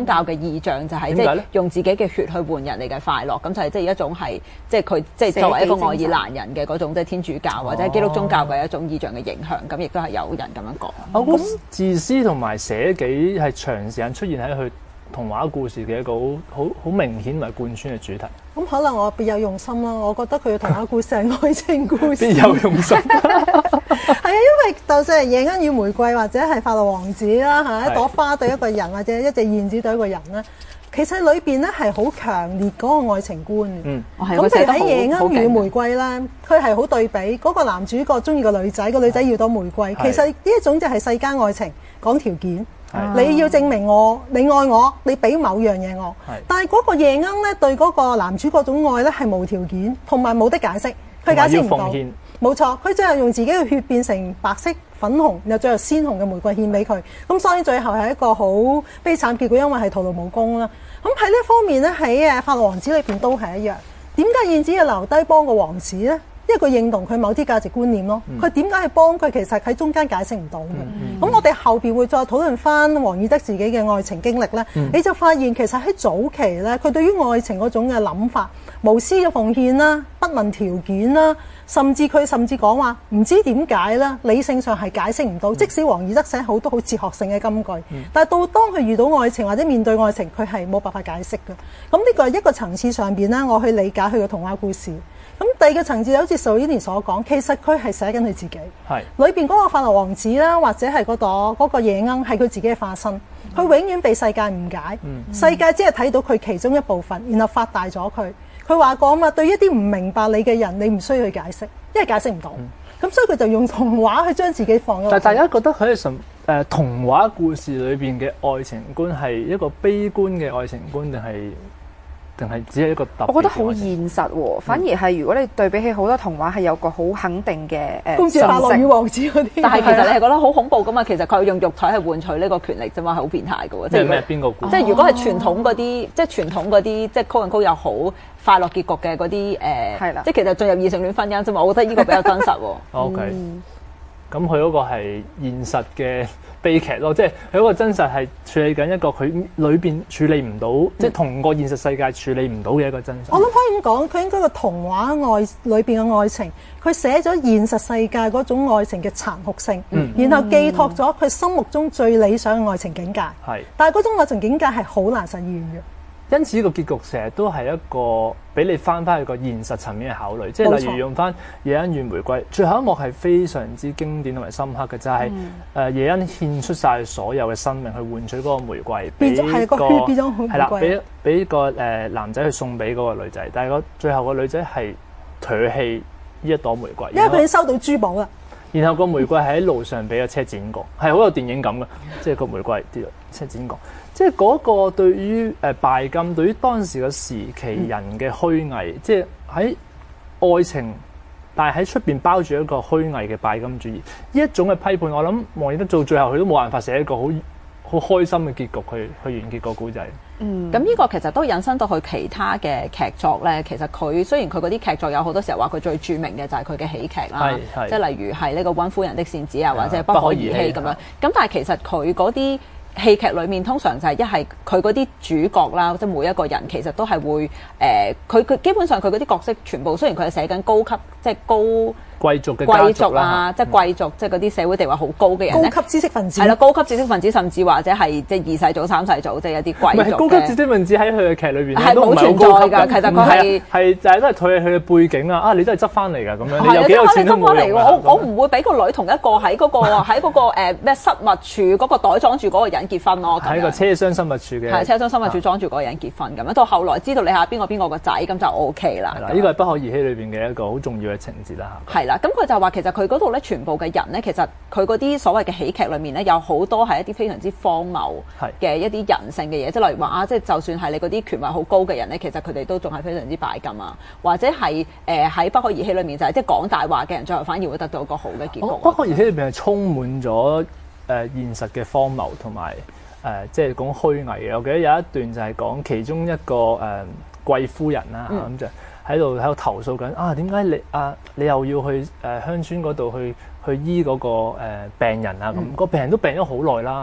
Speaker 2: 教嘅意象就係即係用自己嘅血去換人哋嘅快樂，咁就係即係一種係即係佢即係作為一個愛爾蘭人嘅嗰種即係天主教或者基督宗教嘅一種意象嘅影響，咁亦都係有人咁樣講。
Speaker 1: 我估自私同埋捨己係長時間出現喺佢童話故事嘅一個好好好明顯同埋貫穿嘅主題。
Speaker 4: 咁可能我別有用心啦，我覺得佢嘅童話故事係愛情故事。
Speaker 1: 別有用心。
Speaker 4: 係啊，因為就算係夜鶯與玫瑰或者係法老王子啦嚇，一朵花對一個人或者一隻燕子對一個人咧，其實裏邊咧係好強烈嗰個愛情觀。嗯，咁譬如喺夜鶯與玫瑰咧，佢係好對比，嗰個男主角中意個女仔，個女仔要朵玫瑰，其實呢一種就係世間愛情講條件。你要證明我，你愛我，你俾某樣嘢我。但係嗰個夜鶯咧對嗰個男主角種愛咧係無條件，同埋冇得解釋，佢解釋唔到。冇錯，佢最後用自己嘅血變成白色、粉紅，然後最後鮮紅嘅玫瑰獻俾佢。咁所以最後係一個好悲慘結局，因為係徒勞無功啦。咁喺呢一方面咧，喺誒法老王子裏邊都係一樣。點解燕子要留低幫個王子咧？因為佢認同佢某啲價值觀念咯，佢點解去幫佢？其實喺中間解釋唔到嘅。咁、嗯嗯、我哋後邊會再討論翻王爾德自己嘅愛情經歷咧，嗯、你就發現其實喺早期咧，佢對於愛情嗰種嘅諗法，無私嘅奉獻啦，不問條件啦，甚至佢甚至講話唔知點解啦，理性上係解釋唔到。嗯、即使王爾德寫好多好哲學性嘅金句，嗯、但係到當佢遇到愛情或者面對愛情，佢係冇辦法解釋嘅。咁呢個係一個層次上邊啦，我去理解佢嘅童話故事。咁第二個層次，好似蘇伊蓮所講，其實佢係寫緊佢自己。係裏邊嗰個法老王子啦，或者係嗰朵嗰個夜鶯，係佢自己嘅化身。佢永遠被世界誤解，嗯、世界只係睇到佢其中一部分，然後發大咗佢。佢話過啊嘛，對一啲唔明白你嘅人，你唔需要去解釋，因為解釋唔到。咁、嗯、所以佢就用童話去將自己放咗。但係大家覺得佢係神誒童話故事裏邊嘅愛情觀係一個悲觀嘅愛情觀，定係？定係只係一個特別？我覺得好現實喎、哦，反而係如果你對比起好多童話係有個好肯定嘅誒，公主法老與王子嗰啲。但係其實你係覺得好恐怖噶嘛？其實佢用肉體去換取呢個權力啫嘛，係好變態噶喎。即係咩？邊個故事？即係如果係傳統嗰啲，即係傳統嗰啲，即係 quote unquote 有好快樂結局嘅嗰啲誒，係啦。即係其實進入異性戀婚姻啫嘛，我覺得呢個比較真實喎。O K。咁佢嗰個係現實嘅悲劇咯，即係佢嗰個真實係處理緊一個佢裏邊處理唔到，嗯、即係同個現實世界處理唔到嘅一個真實。我諗可以咁講，佢應該個童話愛裏邊嘅愛情，佢寫咗現實世界嗰種愛情嘅殘酷性，嗯、然後寄託咗佢心目中最理想嘅愛情境界。係、嗯，但係嗰種愛情境界係好難實現嘅。因此個結局成日都係一個俾你翻翻去個現實層面嘅考慮，即係例如用翻夜鶯與玫瑰，最後一幕係非常之經典同埋深刻嘅，就係、是、誒、嗯呃、夜鶯獻出晒所有嘅生命去換取嗰個玫瑰，俾個係啦，俾俾個誒男仔去送俾嗰個女仔，但係個最後個女仔係唾棄呢一朵玫瑰，因為佢已經收到珠寶啦。然後個玫瑰係喺路上俾個車剪過，係好有電影感嘅，即係個玫瑰跌落車剪過。即係嗰個對於誒拜金，對於當時嘅時期人嘅虛偽，嗯、即係喺愛情，但係喺出邊包住一個虛偽嘅拜金主義，呢一種嘅批判，我諗王爾德到最後佢都冇辦法寫一個好好開心嘅結局去去完結個故仔。嗯，咁呢個其實都引申到佢其他嘅劇作咧。其實佢雖然佢嗰啲劇作有好多時候話佢最著名嘅就係佢嘅喜劇啦，即係例如係呢個溫夫人的扇子啊，或者不可兒戲咁樣。咁但係其實佢嗰啲戲劇裏面通常就係一係佢嗰啲主角啦，即係每一個人其實都係會誒，佢、呃、佢基本上佢嗰啲角色全部雖然佢係寫緊高級即係高貴族嘅貴族啊，即係貴族，即係嗰啲社會地位好高嘅人咧，高級知識分子係啦，高級知識分子甚至或者係即係二世祖、三世祖，即係一啲貴族嘅。唔係高級知識分子喺佢嘅劇裏邊係冇存在㗎，其實佢係係就係都係佢佢嘅背景啊！啊，你都係執翻嚟㗎咁樣，你有幾有錢都冇用。我我唔會俾個女同一個喺嗰個喺嗰個誒咩失物處嗰個袋裝住嗰個人結婚咯。喺個車廂失物處嘅係車廂失物處裝住嗰個人結婚咁樣，到後來知道你係邊個邊個個仔咁就 O K 啦。係啦，呢個係不可兒戲裏邊嘅一個好重要嘅情節啦嚇。係啦，咁佢就話其實佢嗰度咧，全部嘅人咧，其實佢嗰啲所謂嘅喜劇裏面咧，有好多係一啲非常之荒謬嘅一啲人性嘅嘢，即係例如話啊，即係就算係你嗰啲權位好高嘅人咧，其實佢哋都仲係非常之拜金啊，或者係誒喺不可兒戲裏面就係即係講大話嘅人，最後反而會得到一個好嘅結局。不可兒戲裏面係充滿咗誒、呃、現實嘅荒謬同埋誒即係講虛偽嘅。我記得有一段就係講其中一個誒、呃、貴夫人啦，咁、嗯、就喺度喺度投訴緊啊，點解你啊你又要去誒、呃、鄉村嗰度去去醫嗰、那個、呃、病人啊咁，個、嗯、病人都病咗好耐啦，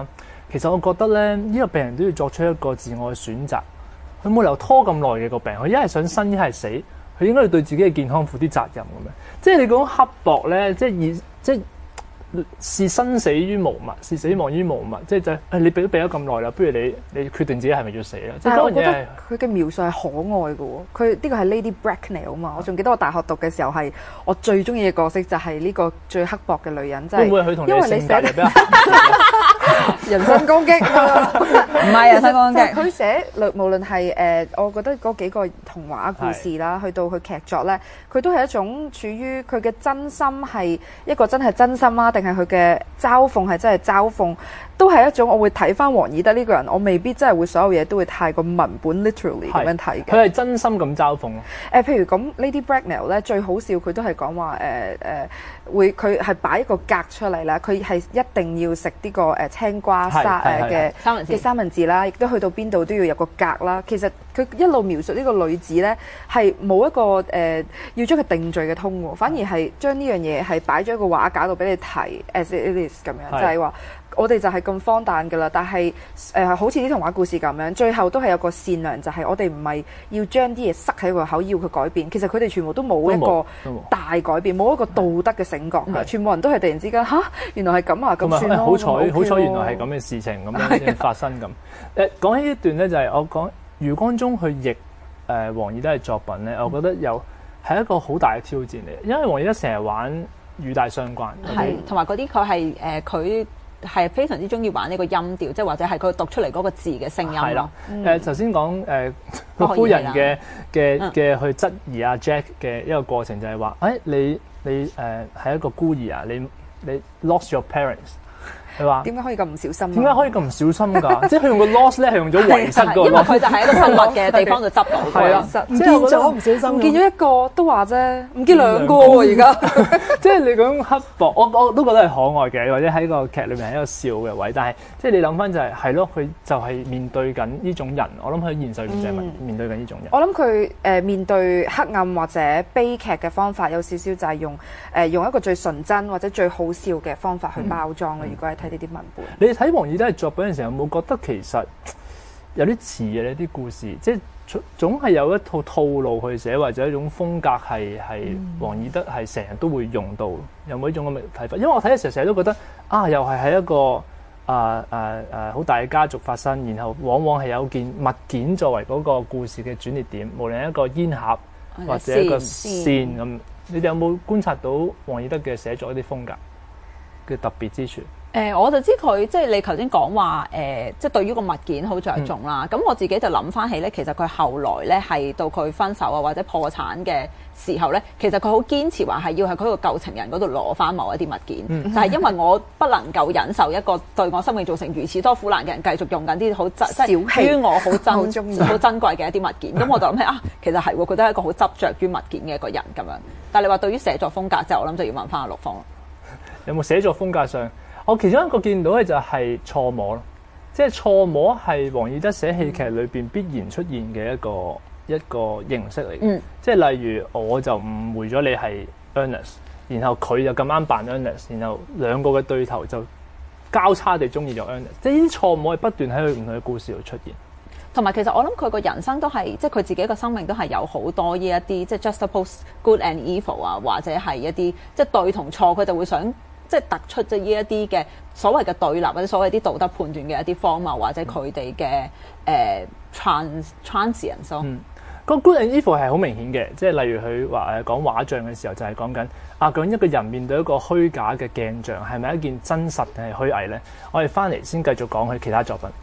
Speaker 1: 其實我覺得咧，呢、這個病人都要作出一個自我嘅選擇。佢冇理由拖咁耐嘅個病，佢一係想生，一係死，佢應該要對自己嘅健康負啲責任咁樣。即係你講刻薄咧，即係以即係視生死於無物，視死亡於無物。即係就誒、是，你俾都俾咗咁耐啦，不如你你決定自己係咪要死啦？即係
Speaker 3: 我覺得佢嘅描述係可愛嘅喎。佢呢個係 Lady Bracknell 啊嘛。我仲記得我大學讀嘅時候係我最中意嘅角色就係呢個最刻薄嘅女人，即係
Speaker 1: 會唔會佢同你性格比較
Speaker 3: 人身攻擊？
Speaker 2: 唔係人身攻擊。
Speaker 3: 佢寫無論係誒，我覺得嗰幾個童話故事啦，去到佢劇作咧，佢都係一種處於佢嘅真心係一個真係真心啊，定係佢嘅嘲諷係真係嘲諷，都係一種我會睇翻王爾德呢個人，我未必真係會所有嘢都會太過文本 literally 咁樣睇嘅。
Speaker 1: 佢係真心咁嘲諷咯。
Speaker 3: 誒，譬如咁 Lady Bracknell 咧，最好笑佢都係講話誒誒，會佢係擺一個格出嚟啦，佢係一定要食呢個誒青瓜沙誒嘅嘅三文治啦，亦都去到邊度都要有個格啦。其實佢一路描述呢個女子咧，係冇一個誒、呃、要將佢定罪嘅通喎，反而係將呢樣嘢係擺咗一個畫架度俾你睇 as it is 咁樣，就係話我哋就係咁荒誕㗎啦。但係誒、呃、好似啲童話故事咁樣，最後都係有個善良，就係、是、我哋唔係要將啲嘢塞喺個口要佢改變。其實佢哋全部都冇一個大改變，冇一個道德嘅醒覺㗎。全部人都係突然之間吓，原來係咁啊，咁算咯。
Speaker 1: 好彩好彩，原來係咁嘅事情咁樣發生咁。誒講起呢段咧，就係、是、我講余光中去譯誒王爾德嘅作品咧，我覺得有係一個好大嘅挑戰嚟，因為王爾德成日玩語帶相關，
Speaker 2: 係同埋嗰啲佢係誒佢係非常之中意玩呢個音調，即係或者係佢讀出嚟嗰個字嘅聲音咯。係啦，
Speaker 1: 誒頭先講誒個夫人嘅嘅嘅去質疑阿 Jack 嘅一個過程就係話，誒、哎、你你誒係、呃、一個孤兒啊，你你 lost your parents。係話
Speaker 3: 點解可以咁唔小心？
Speaker 1: 點解可以咁唔小心㗎？即係佢用個 loss 咧，係用咗遺失個 loss，
Speaker 2: 因為佢就喺一個失物嘅地方度執到。
Speaker 1: 係啦，
Speaker 3: 唔見咗唔小心，唔見咗一個都話啫，唔見兩個喎而家。
Speaker 1: 即係你講刻薄，我我都覺得係可愛嘅，或者喺個劇裏面係一個笑嘅位。但係即係你諗翻就係係咯，佢就係面對緊呢種人。我諗佢現實裏面就係面對緊呢種人。
Speaker 3: 我諗佢誒面對黑暗或者悲劇嘅方法有少少就係用誒、呃、用一個最純真或者最好笑嘅方法去包裝啦。嗯、如果係睇呢啲文本。
Speaker 1: 你睇王爾德嘅作品嘅時候，有冇覺得其實有啲似嘅呢啲故事？即係總係有一套套路去寫，或者一種風格係係王爾德係成日都會用到。有冇呢種咁嘅睇法？因為我睇嘅時候成日都覺得啊，又係喺一個啊啊啊好大嘅家族發生，然後往往係有件物件作為嗰個故事嘅轉捩點，無論係一個煙盒或者一個線咁。你哋有冇觀察到王爾德嘅寫作一啲風格嘅特別之處？
Speaker 2: 誒、呃，我就知佢即係你頭先講話誒，即係對於個物件好着重啦。咁、嗯、我自己就諗翻起咧，其實佢後來咧係到佢分手啊或者破產嘅時候咧，其實佢好堅持話係要喺佢個舊情人嗰度攞翻某一啲物件，嗯、就係因為我不能夠忍受一個對我生命造成如此多苦難嘅人繼續用緊啲好珍即係於我好珍好珍貴嘅一啲物件。咁我就諗起啊，其實係喎，佢都係一個好執着於物件嘅一個人咁樣。但係你話對於寫作風格，即係我諗就要問翻阿陸方咯。
Speaker 1: 有冇寫作風格上？我其中一個見到嘅就係錯摸咯，即係錯摸係王爾德寫戲劇裏邊必然出現嘅一個一個形式嚟嘅。嗯、即係例如我就誤會咗你係 Ernest， 然後佢就咁啱扮 Ernest， 然後兩個嘅對頭就交叉地中意咗 Ernest。即係呢啲錯摸係不斷喺佢唔同嘅故事度出現。
Speaker 2: 同埋其實我諗佢個人生都係，即係佢自己個生命都係有好多呢一啲，即係 juxtapose good and evil 啊，或者係一啲即係對同錯，佢就會想。即係突出咗呢一啲嘅所謂嘅對立或者所謂啲道德判斷嘅一啲荒謬或者佢哋嘅誒 trans transience 咯。嗯，
Speaker 1: 個 good and evil 係好明顯嘅，即係例如佢話誒講畫像嘅時候就係講緊啊，究竟一個人面對一個虛假嘅鏡像係咪一件真實定係虛偽咧？我哋翻嚟先繼續講佢其他作品。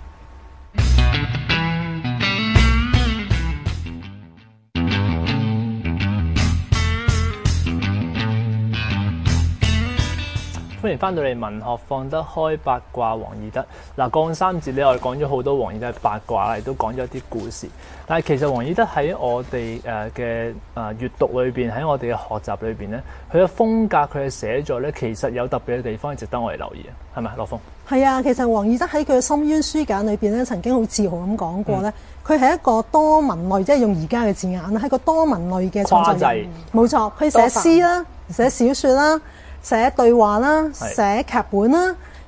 Speaker 1: 歡迎翻到嚟文學放得開八卦王爾德。嗱，降三節咧，我哋講咗好多王爾德八卦，亦都講咗一啲故事。但係其實王爾德喺我哋誒嘅誒閱讀裏邊，喺我哋嘅學習裏邊咧，佢嘅風格、佢嘅寫作咧，其實有特別嘅地方，係值得我哋留意嘅，係咪？樂峰？係
Speaker 4: 啊，其實王爾德喺佢嘅《深淵書簡》裏邊咧，曾經好自豪咁講過咧，佢係、嗯、一個多文類，即係用而家嘅字眼啦，係一個多文類嘅創作人。冇錯，佢寫詩啦，寫小説啦。寫對話啦，寫劇本啦，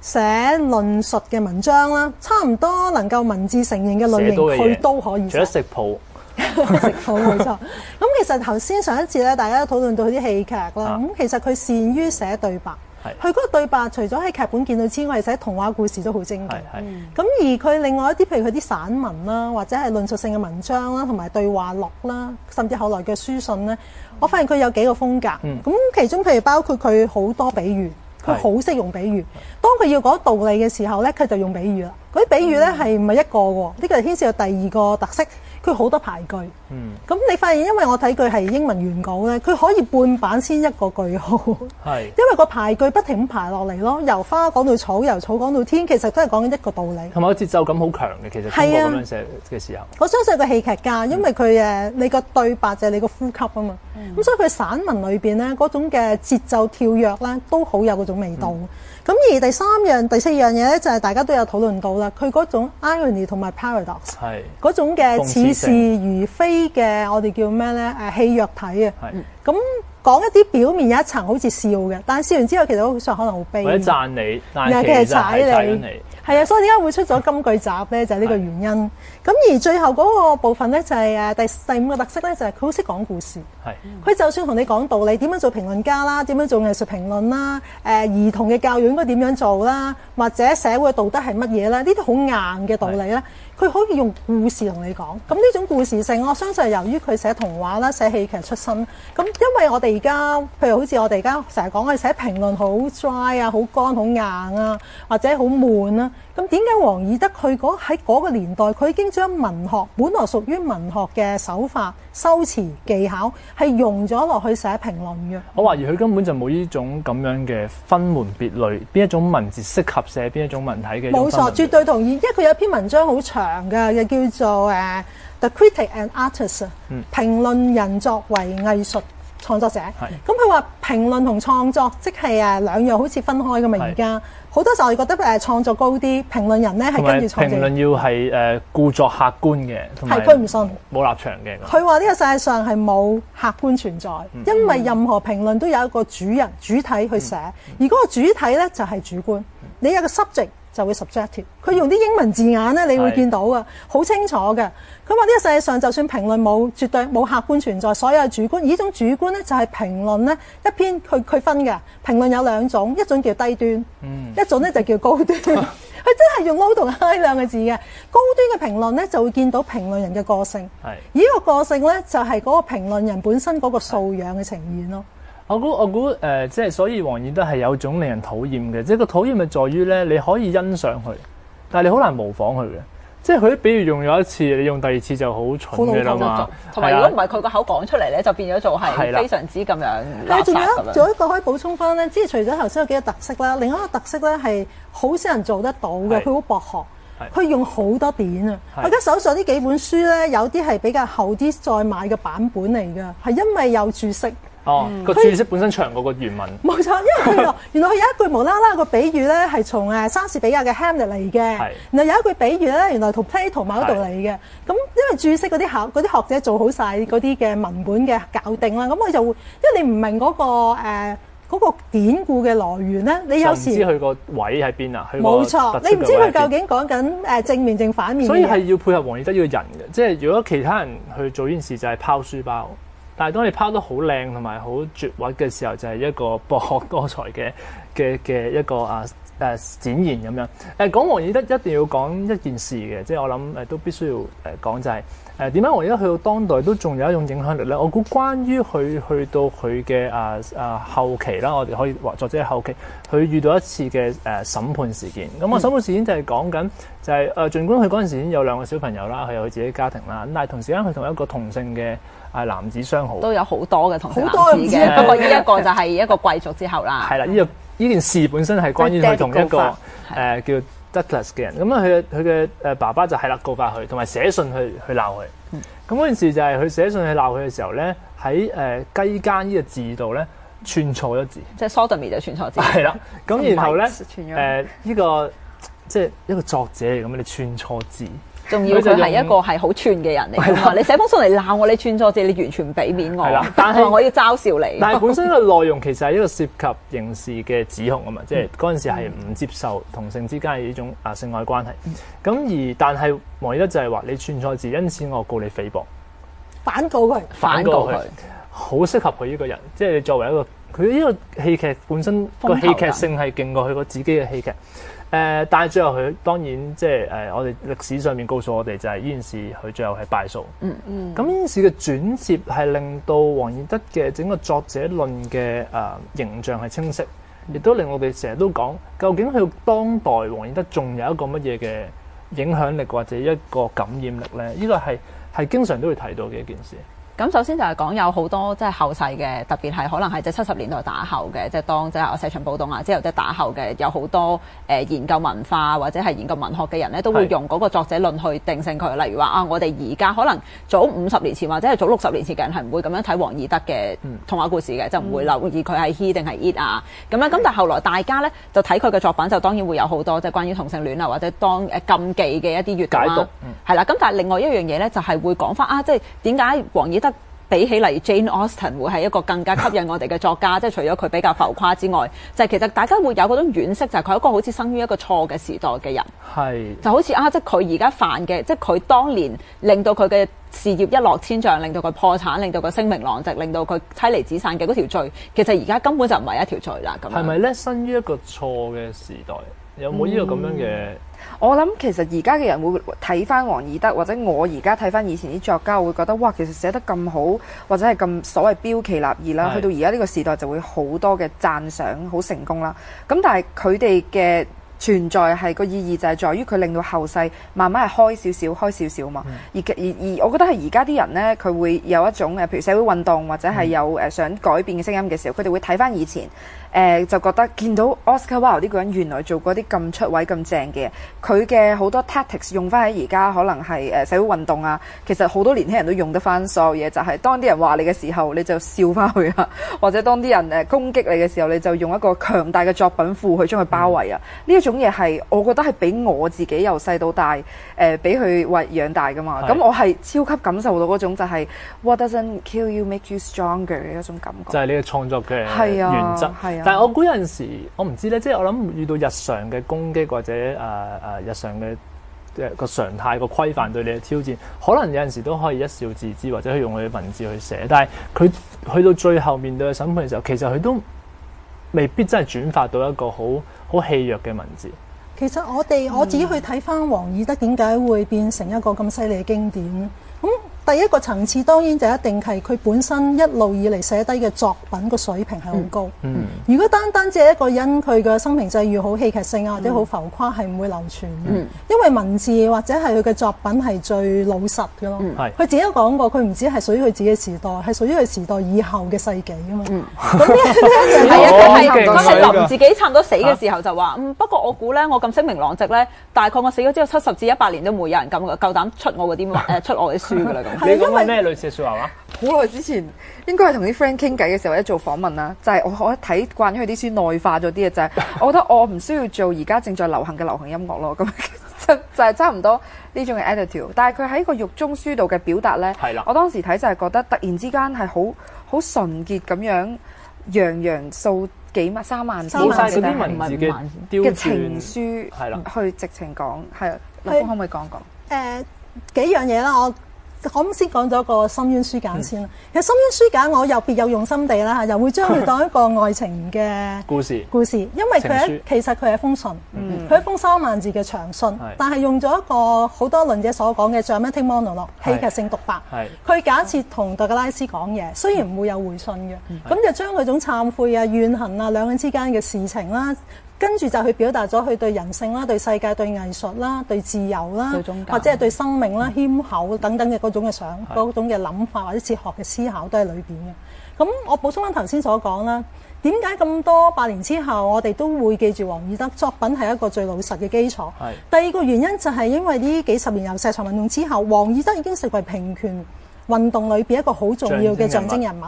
Speaker 4: 寫論述嘅文章啦，差唔多能夠文字成形嘅類型，佢都可以寫。
Speaker 1: 除咗食譜，
Speaker 4: 食譜冇錯。咁其實頭先上一節咧，大家都討論到佢啲戲劇啦。咁、啊、其實佢善於寫對白。佢嗰個對白，除咗喺劇本見到之外，寫童話故事都好精緻。咁而佢另外一啲，譬如佢啲散文啦，或者係論述性嘅文章啦，同埋對話錄啦，甚至後來嘅書信咧，我發現佢有幾個風格。咁、嗯、其中譬如包括佢好多比喻，佢好識用比喻。當佢要講道理嘅時候咧，佢就用比喻啦。嗰啲比喻咧係唔係一個喎？呢、呢個係牽涉到第二個特色。佢好多排句，咁、嗯、你發現因為我睇佢係英文原稿咧，佢可以半版先一個句號，係因為個排句不停咁排落嚟咯，由花講到草，由草講到天，其實都係講緊一個道理。同埋個節奏感好強嘅，其實通過咁樣寫嘅時候。我相信個戲劇家，因為佢誒、嗯、你個對白就係你個呼吸啊嘛，咁、嗯、所以佢散文裏邊咧嗰種嘅節奏跳躍咧都好有嗰種味道。咁、嗯、而第三樣、第四樣嘢咧就係大家都有討論到啦，佢嗰種 irony 同埋 paradox， 係嗰種嘅似是而非嘅，我哋叫咩咧？誒戲謔體啊！咁講一啲表面有一層好似笑嘅，但係笑完之後其實好似可能好悲。或者讚你，但係其實係踩你。係啊，所以點解會出咗金句集咧？就係、是、呢個原因。咁而最後嗰個部分咧，就係誒第第五個特色咧，就係佢好識講故事。係。佢就算同你講道理，點樣做評論家啦，點樣做藝術評論啦，誒、呃、兒童嘅教育應該點樣做啦，或者社會嘅道德係乜嘢啦？呢啲好硬嘅道理咧，佢可以用故事同你講。咁呢種故事性，我相信係由於佢寫童話啦、寫戲劇出身。咁因為我哋而家，譬如好似我哋而家成日講嘅寫評論好 dry 啊、好乾、好硬啊，或者好悶啊。咁點解王爾德佢嗰喺嗰個年代，佢已經將文學本來屬於文學嘅手法、修辭技巧，係用咗落去寫評論嘅？
Speaker 1: 我懷疑佢根本就冇呢種咁樣嘅分門別類，邊一種文字適合寫邊一種文體嘅。
Speaker 4: 冇錯，絕對同意。因為佢有一篇文章好長嘅，又叫做誒、uh, The Critic and Artist，、嗯、評論人作為藝術創作者。咁佢話評論同創作即係誒兩樣好似分開㗎嘛。而家好多時候我哋覺得誒創作高啲，評論人咧係跟住創作。評論要係誒故作客觀嘅，係佢唔信冇立場嘅。佢話呢個世界上係冇客觀存在、嗯，因為任何評論都有一個主人主體去寫，嗯、而嗰個主體咧就係主觀。嗯、你有個 subject 就會 subjective。佢用啲英文字眼咧，你會見到啊，好清楚嘅。佢話呢個世界上就算評論冇絕對冇客觀存在，所有係主觀。而呢種主觀咧就係評論咧一篇佢佢分嘅評論有兩種，一種叫低端，嗯、一種咧就叫高端。佢真係用 low 同 high 兩個字嘅。高端嘅評論咧就會見到評論人嘅個性，而呢個個性咧就係嗰個評論人本身嗰個素養嘅呈現咯。
Speaker 1: 我估我估誒、呃，即係所以王爾德係有種令人討厭嘅，即係個討厭咪在於咧，你可以欣賞佢，但係你好難模仿佢嘅。即係佢啲比喻用咗一次，你用第二次就好蠢嘅啦嘛。
Speaker 2: 同埋如果唔係佢個口講出嚟咧，就變咗做係非常之咁樣垃圾咁樣。
Speaker 4: 仲有一個可以補充翻咧，即係除咗頭先有幾個特色啦，另一個特色咧係好少人做得到嘅，佢好博學，佢用好多典啊。我而家手上呢幾本書咧，有啲係比較厚啲再買嘅版本嚟㗎，係因為有注釋。
Speaker 1: 哦，個、嗯、注釋本身長過個原文。
Speaker 4: 冇錯，因為原來原來佢有一句無啦啦個比喻咧，係從誒莎士比亞嘅 Hamlet 嚟嘅。然後有一句比喻咧，原來同 Plato 某度嚟嘅。咁因為注釋嗰啲考嗰啲學者做好晒嗰啲嘅文本嘅校定啦，咁佢就會，因為你唔明嗰、嗰個誒嗰、呃嗰個典故嘅來源咧，你有時
Speaker 1: 唔知佢個位喺邊啊？
Speaker 4: 冇錯，你唔知佢究竟講緊誒正面定反面。
Speaker 1: 所以係要配合王爾德呢個人嘅，即係如果其他人去做呢件事就係拋書包。但係當你拋得好靚同埋好絕核嘅時候，就係、是、一個博學多才嘅嘅嘅一個啊誒、啊、展現咁樣。誒講王爾德一定要講一件事嘅，即係我諗誒都必須要誒講就係誒點解王爾德去到當代都仲有一種影響力咧？我估關於佢去到佢嘅啊啊後期啦，我哋可以話作者後期，佢遇到一次嘅誒、啊、審判事件。咁個審判事件就係講緊就係、是、誒、啊，儘管佢嗰陣時已經有兩個小朋友啦，佢有佢自己家庭啦，咁但係同時間佢同一個同性嘅係男子相好，
Speaker 2: 都有好多嘅同性男子嘅，不過呢一個就係一個貴族之後啦。
Speaker 1: 係啦，呢個呢件事本身係關於佢同一個誒、呃、叫 Douglas 嘅人，咁啊佢佢嘅誒爸爸就係啦告發佢，同埋寫信去去鬧佢。咁、嗯、嗰件事就係佢寫信去鬧佢嘅時候咧，喺誒雞姦呢個字度咧串錯咗字，
Speaker 2: 即係 sodomy 就串錯字。
Speaker 1: 係啦，咁然後咧誒呢、呃這個即係一個作者嚟咁，你串錯字。
Speaker 2: 仲要佢係一個係好串嘅人嚟㗎嘛。你寫封信嚟鬧我，你串錯字，你完全唔俾面我。係啦，
Speaker 1: 但係
Speaker 2: 我要嘲笑你。
Speaker 1: 但係本身個內容其實係一個涉及刑事嘅指控啊嘛，即係嗰陣時係唔接受同性之間嘅呢種啊性愛關係。咁、嗯、而但係王爾德就係話你串錯字，因此我告你誹謗，
Speaker 4: 反告佢，
Speaker 1: 反告佢，好適合佢呢個人。即係你作為一個佢呢個戲劇本身個戲劇性係勁過佢個自己嘅戲劇。誒、呃，但係最後佢當然即係誒，我哋歷史上面告訴我哋就係呢件事佢最後係敗訴。嗯嗯。咁呢件事嘅轉折係令到王爾德嘅整個作者論嘅誒、呃、形象係清晰，亦都令我哋成日都講，究竟佢當代王爾德仲有一個乜嘢嘅影響力或者一個感染力咧？呢、這個係係經常都會提到嘅一件事。
Speaker 2: 咁首先就係講有好多即係後世嘅，特別係可能係即係七十年代打後嘅，即係當即係石牆暴動啊之後即係打後嘅，有好多誒、呃、研究文化或者係研究文學嘅人咧，都會用嗰個作者論去定性佢。例如話啊，我哋而家可能早五十年前或者係早六十年前嘅人係唔會咁樣睇王爾德嘅童話故事嘅，嗯、就唔會留意佢係 he 定係 it 啊咁樣。咁但係後來大家咧就睇佢嘅作品，就當然會有好多即係關於同性戀啊或者當誒禁忌嘅一啲閱讀啦。係啦，咁、嗯、但係另外一樣嘢咧就係會講翻啊，即係點解王爾德比起嚟 Jane Austen 會係一個更加吸引我哋嘅作家，即係除咗佢比較浮誇之外，就係、是、其實大家會有嗰種惋惜，就係佢係一個好似生於一個錯嘅時代嘅人，係就好似啊，即係佢而家犯嘅，即係佢當年令到佢嘅事業一落千丈，令到佢破產，令到佢聲名狼藉，令到佢妻離子散嘅嗰條罪，其實而家根本就唔係一條罪啦。咁
Speaker 1: 係咪咧？生於一個錯嘅時代，有冇呢個咁樣嘅？嗯
Speaker 3: 我諗其實而家嘅人會睇翻王爾德，或者我而家睇翻以前啲作家，我會覺得哇，其實寫得咁好，或者係咁所謂標奇立異啦。去到而家呢個時代就會好多嘅讚賞，好成功啦。咁但係佢哋嘅存在係個意義就係在於佢令到後世慢慢係開少少，開少少嘛。嗯、而而而我覺得係而家啲人呢，佢會有一種誒，譬如社會運動或者係有誒想改變嘅聲音嘅時候，佢哋會睇翻以前。誒、呃、就覺得見到 Oscar Wilde 呢個人原來做過啲咁出位咁正嘅，佢嘅好多 tactics 用翻喺而家可能係誒社會運動啊，其實好多年輕人都用得翻所有嘢，就係、是、當啲人話你嘅時候，你就笑翻佢啊，或者當啲人誒攻擊你嘅時候，你就用一個強大嘅作品庫去將佢包圍啊。呢一、嗯、種嘢係我覺得係俾我自己由細到大誒俾佢餵養大噶嘛。咁是我係超級感受到嗰種就係 What doesn't kill you make you stronger 嘅一種感覺。
Speaker 1: 就係你嘅創作嘅原則。係啊。但係我估有陣時，我唔知咧，即係我諗遇到日常嘅攻擊或者誒誒、呃、日常嘅誒個常態個規範對你嘅挑戰，可能有陣時都可以一笑置之，或者去用佢嘅文字去寫。但係佢去到最後面對審判嘅時候，其實佢都未必真係轉發到一個好好戲謔嘅文字。
Speaker 4: 其實我哋、嗯、我自己去睇翻王爾德點解會變成一個咁犀利嘅經典咁。第一個層次當然就一定係佢本身一路以嚟寫低嘅作品個水平係好高。嗯嗯、如果單單只係一個人佢嘅生平際遇好戲劇性啊，或者好浮誇，係唔會流傳嘅。嗯、因為文字或者係佢嘅作品係最老實嘅咯。佢、嗯、自己都講過，佢唔止係屬於佢自己嘅時代，係屬於佢時代以後嘅世紀啊嘛。咁呢一
Speaker 2: 係啊，佢係佢係臨自己差唔多死嘅時候就話：嗯，不過我估咧，我咁聲名狼藉咧，大概我死咗之後七十至一百年都唔會有人咁夠膽出我嗰啲誒出我嘅書㗎啦。
Speaker 1: 你講緊咩類似嘅説話話？
Speaker 3: 好耐之前應該係同啲 friend 傾偈嘅時候，或者做訪問啦，就係、是、我我睇慣咗佢啲書內化咗啲嘅，就係、是、我覺得我唔需要做而家正在流行嘅流行音樂咯，咁就就係差唔多呢種嘅 attitude。但係佢喺個獄中書度嘅表達咧，係啦，我當時睇就係覺得突然之間係好好純潔咁樣，洋洋數幾萬三萬字
Speaker 1: 冇曬嗰啲文字嘅
Speaker 3: 嘅情書，係啦，去直情講係。立峰可唔可以講講？誒、
Speaker 4: 呃、幾樣嘢啦，我。我先講咗個深淵書簡先啦。嗯、其實深淵書簡我又別有用心地啦嚇，又會將佢當一個愛情嘅
Speaker 1: 故事。
Speaker 4: 故事，因為佢書其實佢係一封信，佢、嗯、一封三萬字嘅長信，嗯、但係用咗一個好多論者所講嘅 dramatic monologue 戲劇性獨白。佢假設同道格拉斯講嘢，雖然唔會有回信嘅，咁、嗯、就將佢種懺悔啊、怨恨啊兩個人之間嘅事情啦。跟住就去表達咗佢對人性啦、對世界、對藝術啦、對自由啦，或者係對生命啦、謙厚等等嘅嗰種嘅想、嗰種嘅諗法或者哲學嘅思考都喺裏邊嘅。咁我補充翻頭先所講啦，點解咁多百年之後我哋都會記住王爾德作品係一個最老實嘅基礎？第二個原因就係因為呢幾十年由石牆運動之後，王爾德已經成為平權運動裏邊一個好重要嘅象徵人物。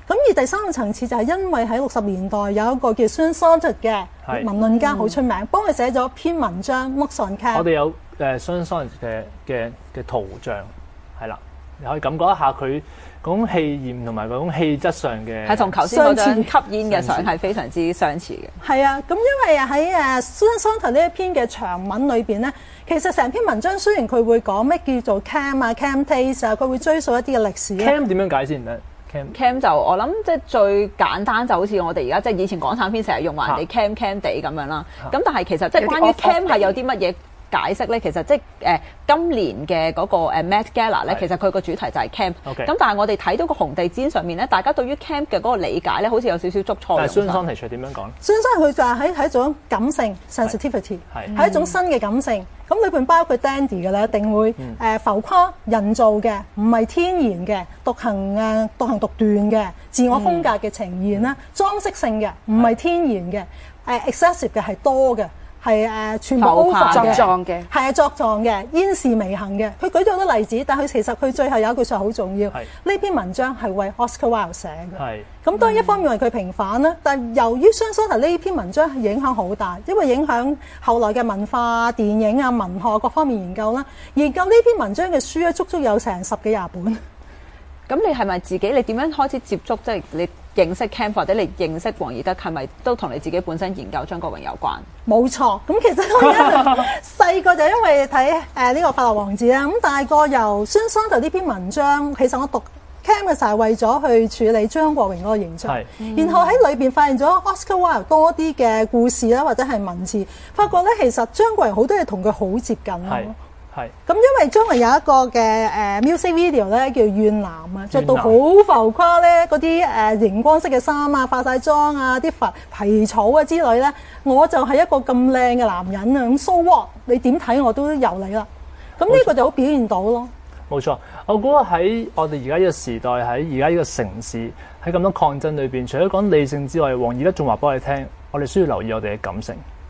Speaker 4: 咁而第三個層次就係因為喺六十年代有一個叫 Susan Sontag 嘅文論家好出名，嗯、幫佢寫咗篇文章 Looks on Camp。
Speaker 1: 我哋有誒 Susan Sontag 嘅嘅嘅圖像係啦，你可以感覺一下佢嗰種氣焰同埋嗰種氣質上嘅
Speaker 2: 係同頭先嗰張吸煙嘅相係非常之相似嘅。
Speaker 4: 係啊，咁因為喺誒 Susan Sontag 呢一篇嘅長文裏邊咧，其實成篇文章雖然佢會講咩叫做 Camp 啊 Camp Taste 啊，佢會追溯一啲嘅歷史。
Speaker 1: Camp 點樣解先咧？
Speaker 2: Camp, camp 就我諗即係最簡單就好似我哋而家即係以前港產片成日用話人哋 camp camp 地咁樣啦。咁、啊、但係其實即係關於 camp 係有啲乜嘢解釋咧？其實即係誒、呃、今年嘅嗰個 Met Gala 咧，其實佢個主題就係 camp。咁、okay. 但係我哋睇到個紅地毯上面咧，大家對於 camp 嘅嗰個理解咧，好似有少少捉錯。
Speaker 1: 但係 Susan Sontag點樣講咧
Speaker 4: ？Susan Sontag佢就係喺喺一種感性 sensitivity， 係一種新嘅感性。咁裏邊包括 dandy 嘅咧，一定會誒、嗯呃、浮誇、人造嘅，唔係天然嘅，獨行誒獨行獨斷嘅，自我風格嘅呈現啦，裝飾性嘅，唔係天然嘅，誒、呃、excessive 嘅係多嘅。係誒、呃，全部 over
Speaker 3: 作狀嘅，
Speaker 4: 係啊作狀嘅，煙視微行嘅。佢舉咗好多例子，但係佢其實佢最後有一句說話好重要。呢篇文章係為 Oscar Wilde 寫嘅。咁當然一方面為佢平反啦、嗯，但係由於 Susan Sontag呢篇文章影響好大，因為影響後來嘅文化、電影啊、文學各方面研究啦。研究呢篇文章嘅書咧，足足有成十幾廿本。
Speaker 2: 咁你係咪自己？你點樣開始接觸？即係你認識 Camp 或者你認識黃義德，係咪都同你自己本身研究張國榮有關？
Speaker 4: 冇錯。咁其實我細個就因為睇誒呢個《法樂王子》啦。咁大個由 Susan Sontag呢篇文章，其實我讀 Camp 嘅時候係為咗去處理張國榮嗰個形象。嗯、然後喺裏邊發現咗 Oscar Wilde 多啲嘅故事啦，或者係文字，發覺咧其實張國榮好多嘢同佢好接近咯。
Speaker 1: 係
Speaker 4: 咁，因為張國榮有一個嘅誒、呃、music video 咧，叫《怨男》啊，着到好浮誇咧，嗰啲誒熒光色嘅衫啊，化晒妝啊，啲髮皮草啊之類咧，我就係一個咁靚嘅男人啊，咁 so what？你點睇我都由你啦。咁呢個就好表現到咯。
Speaker 1: 冇錯，我估喺我哋而家呢個時代，喺而家呢個城市，喺咁多抗爭裏邊，除咗講理性之外，黃義德仲話俾我哋聽，我哋需要留意我哋嘅感性。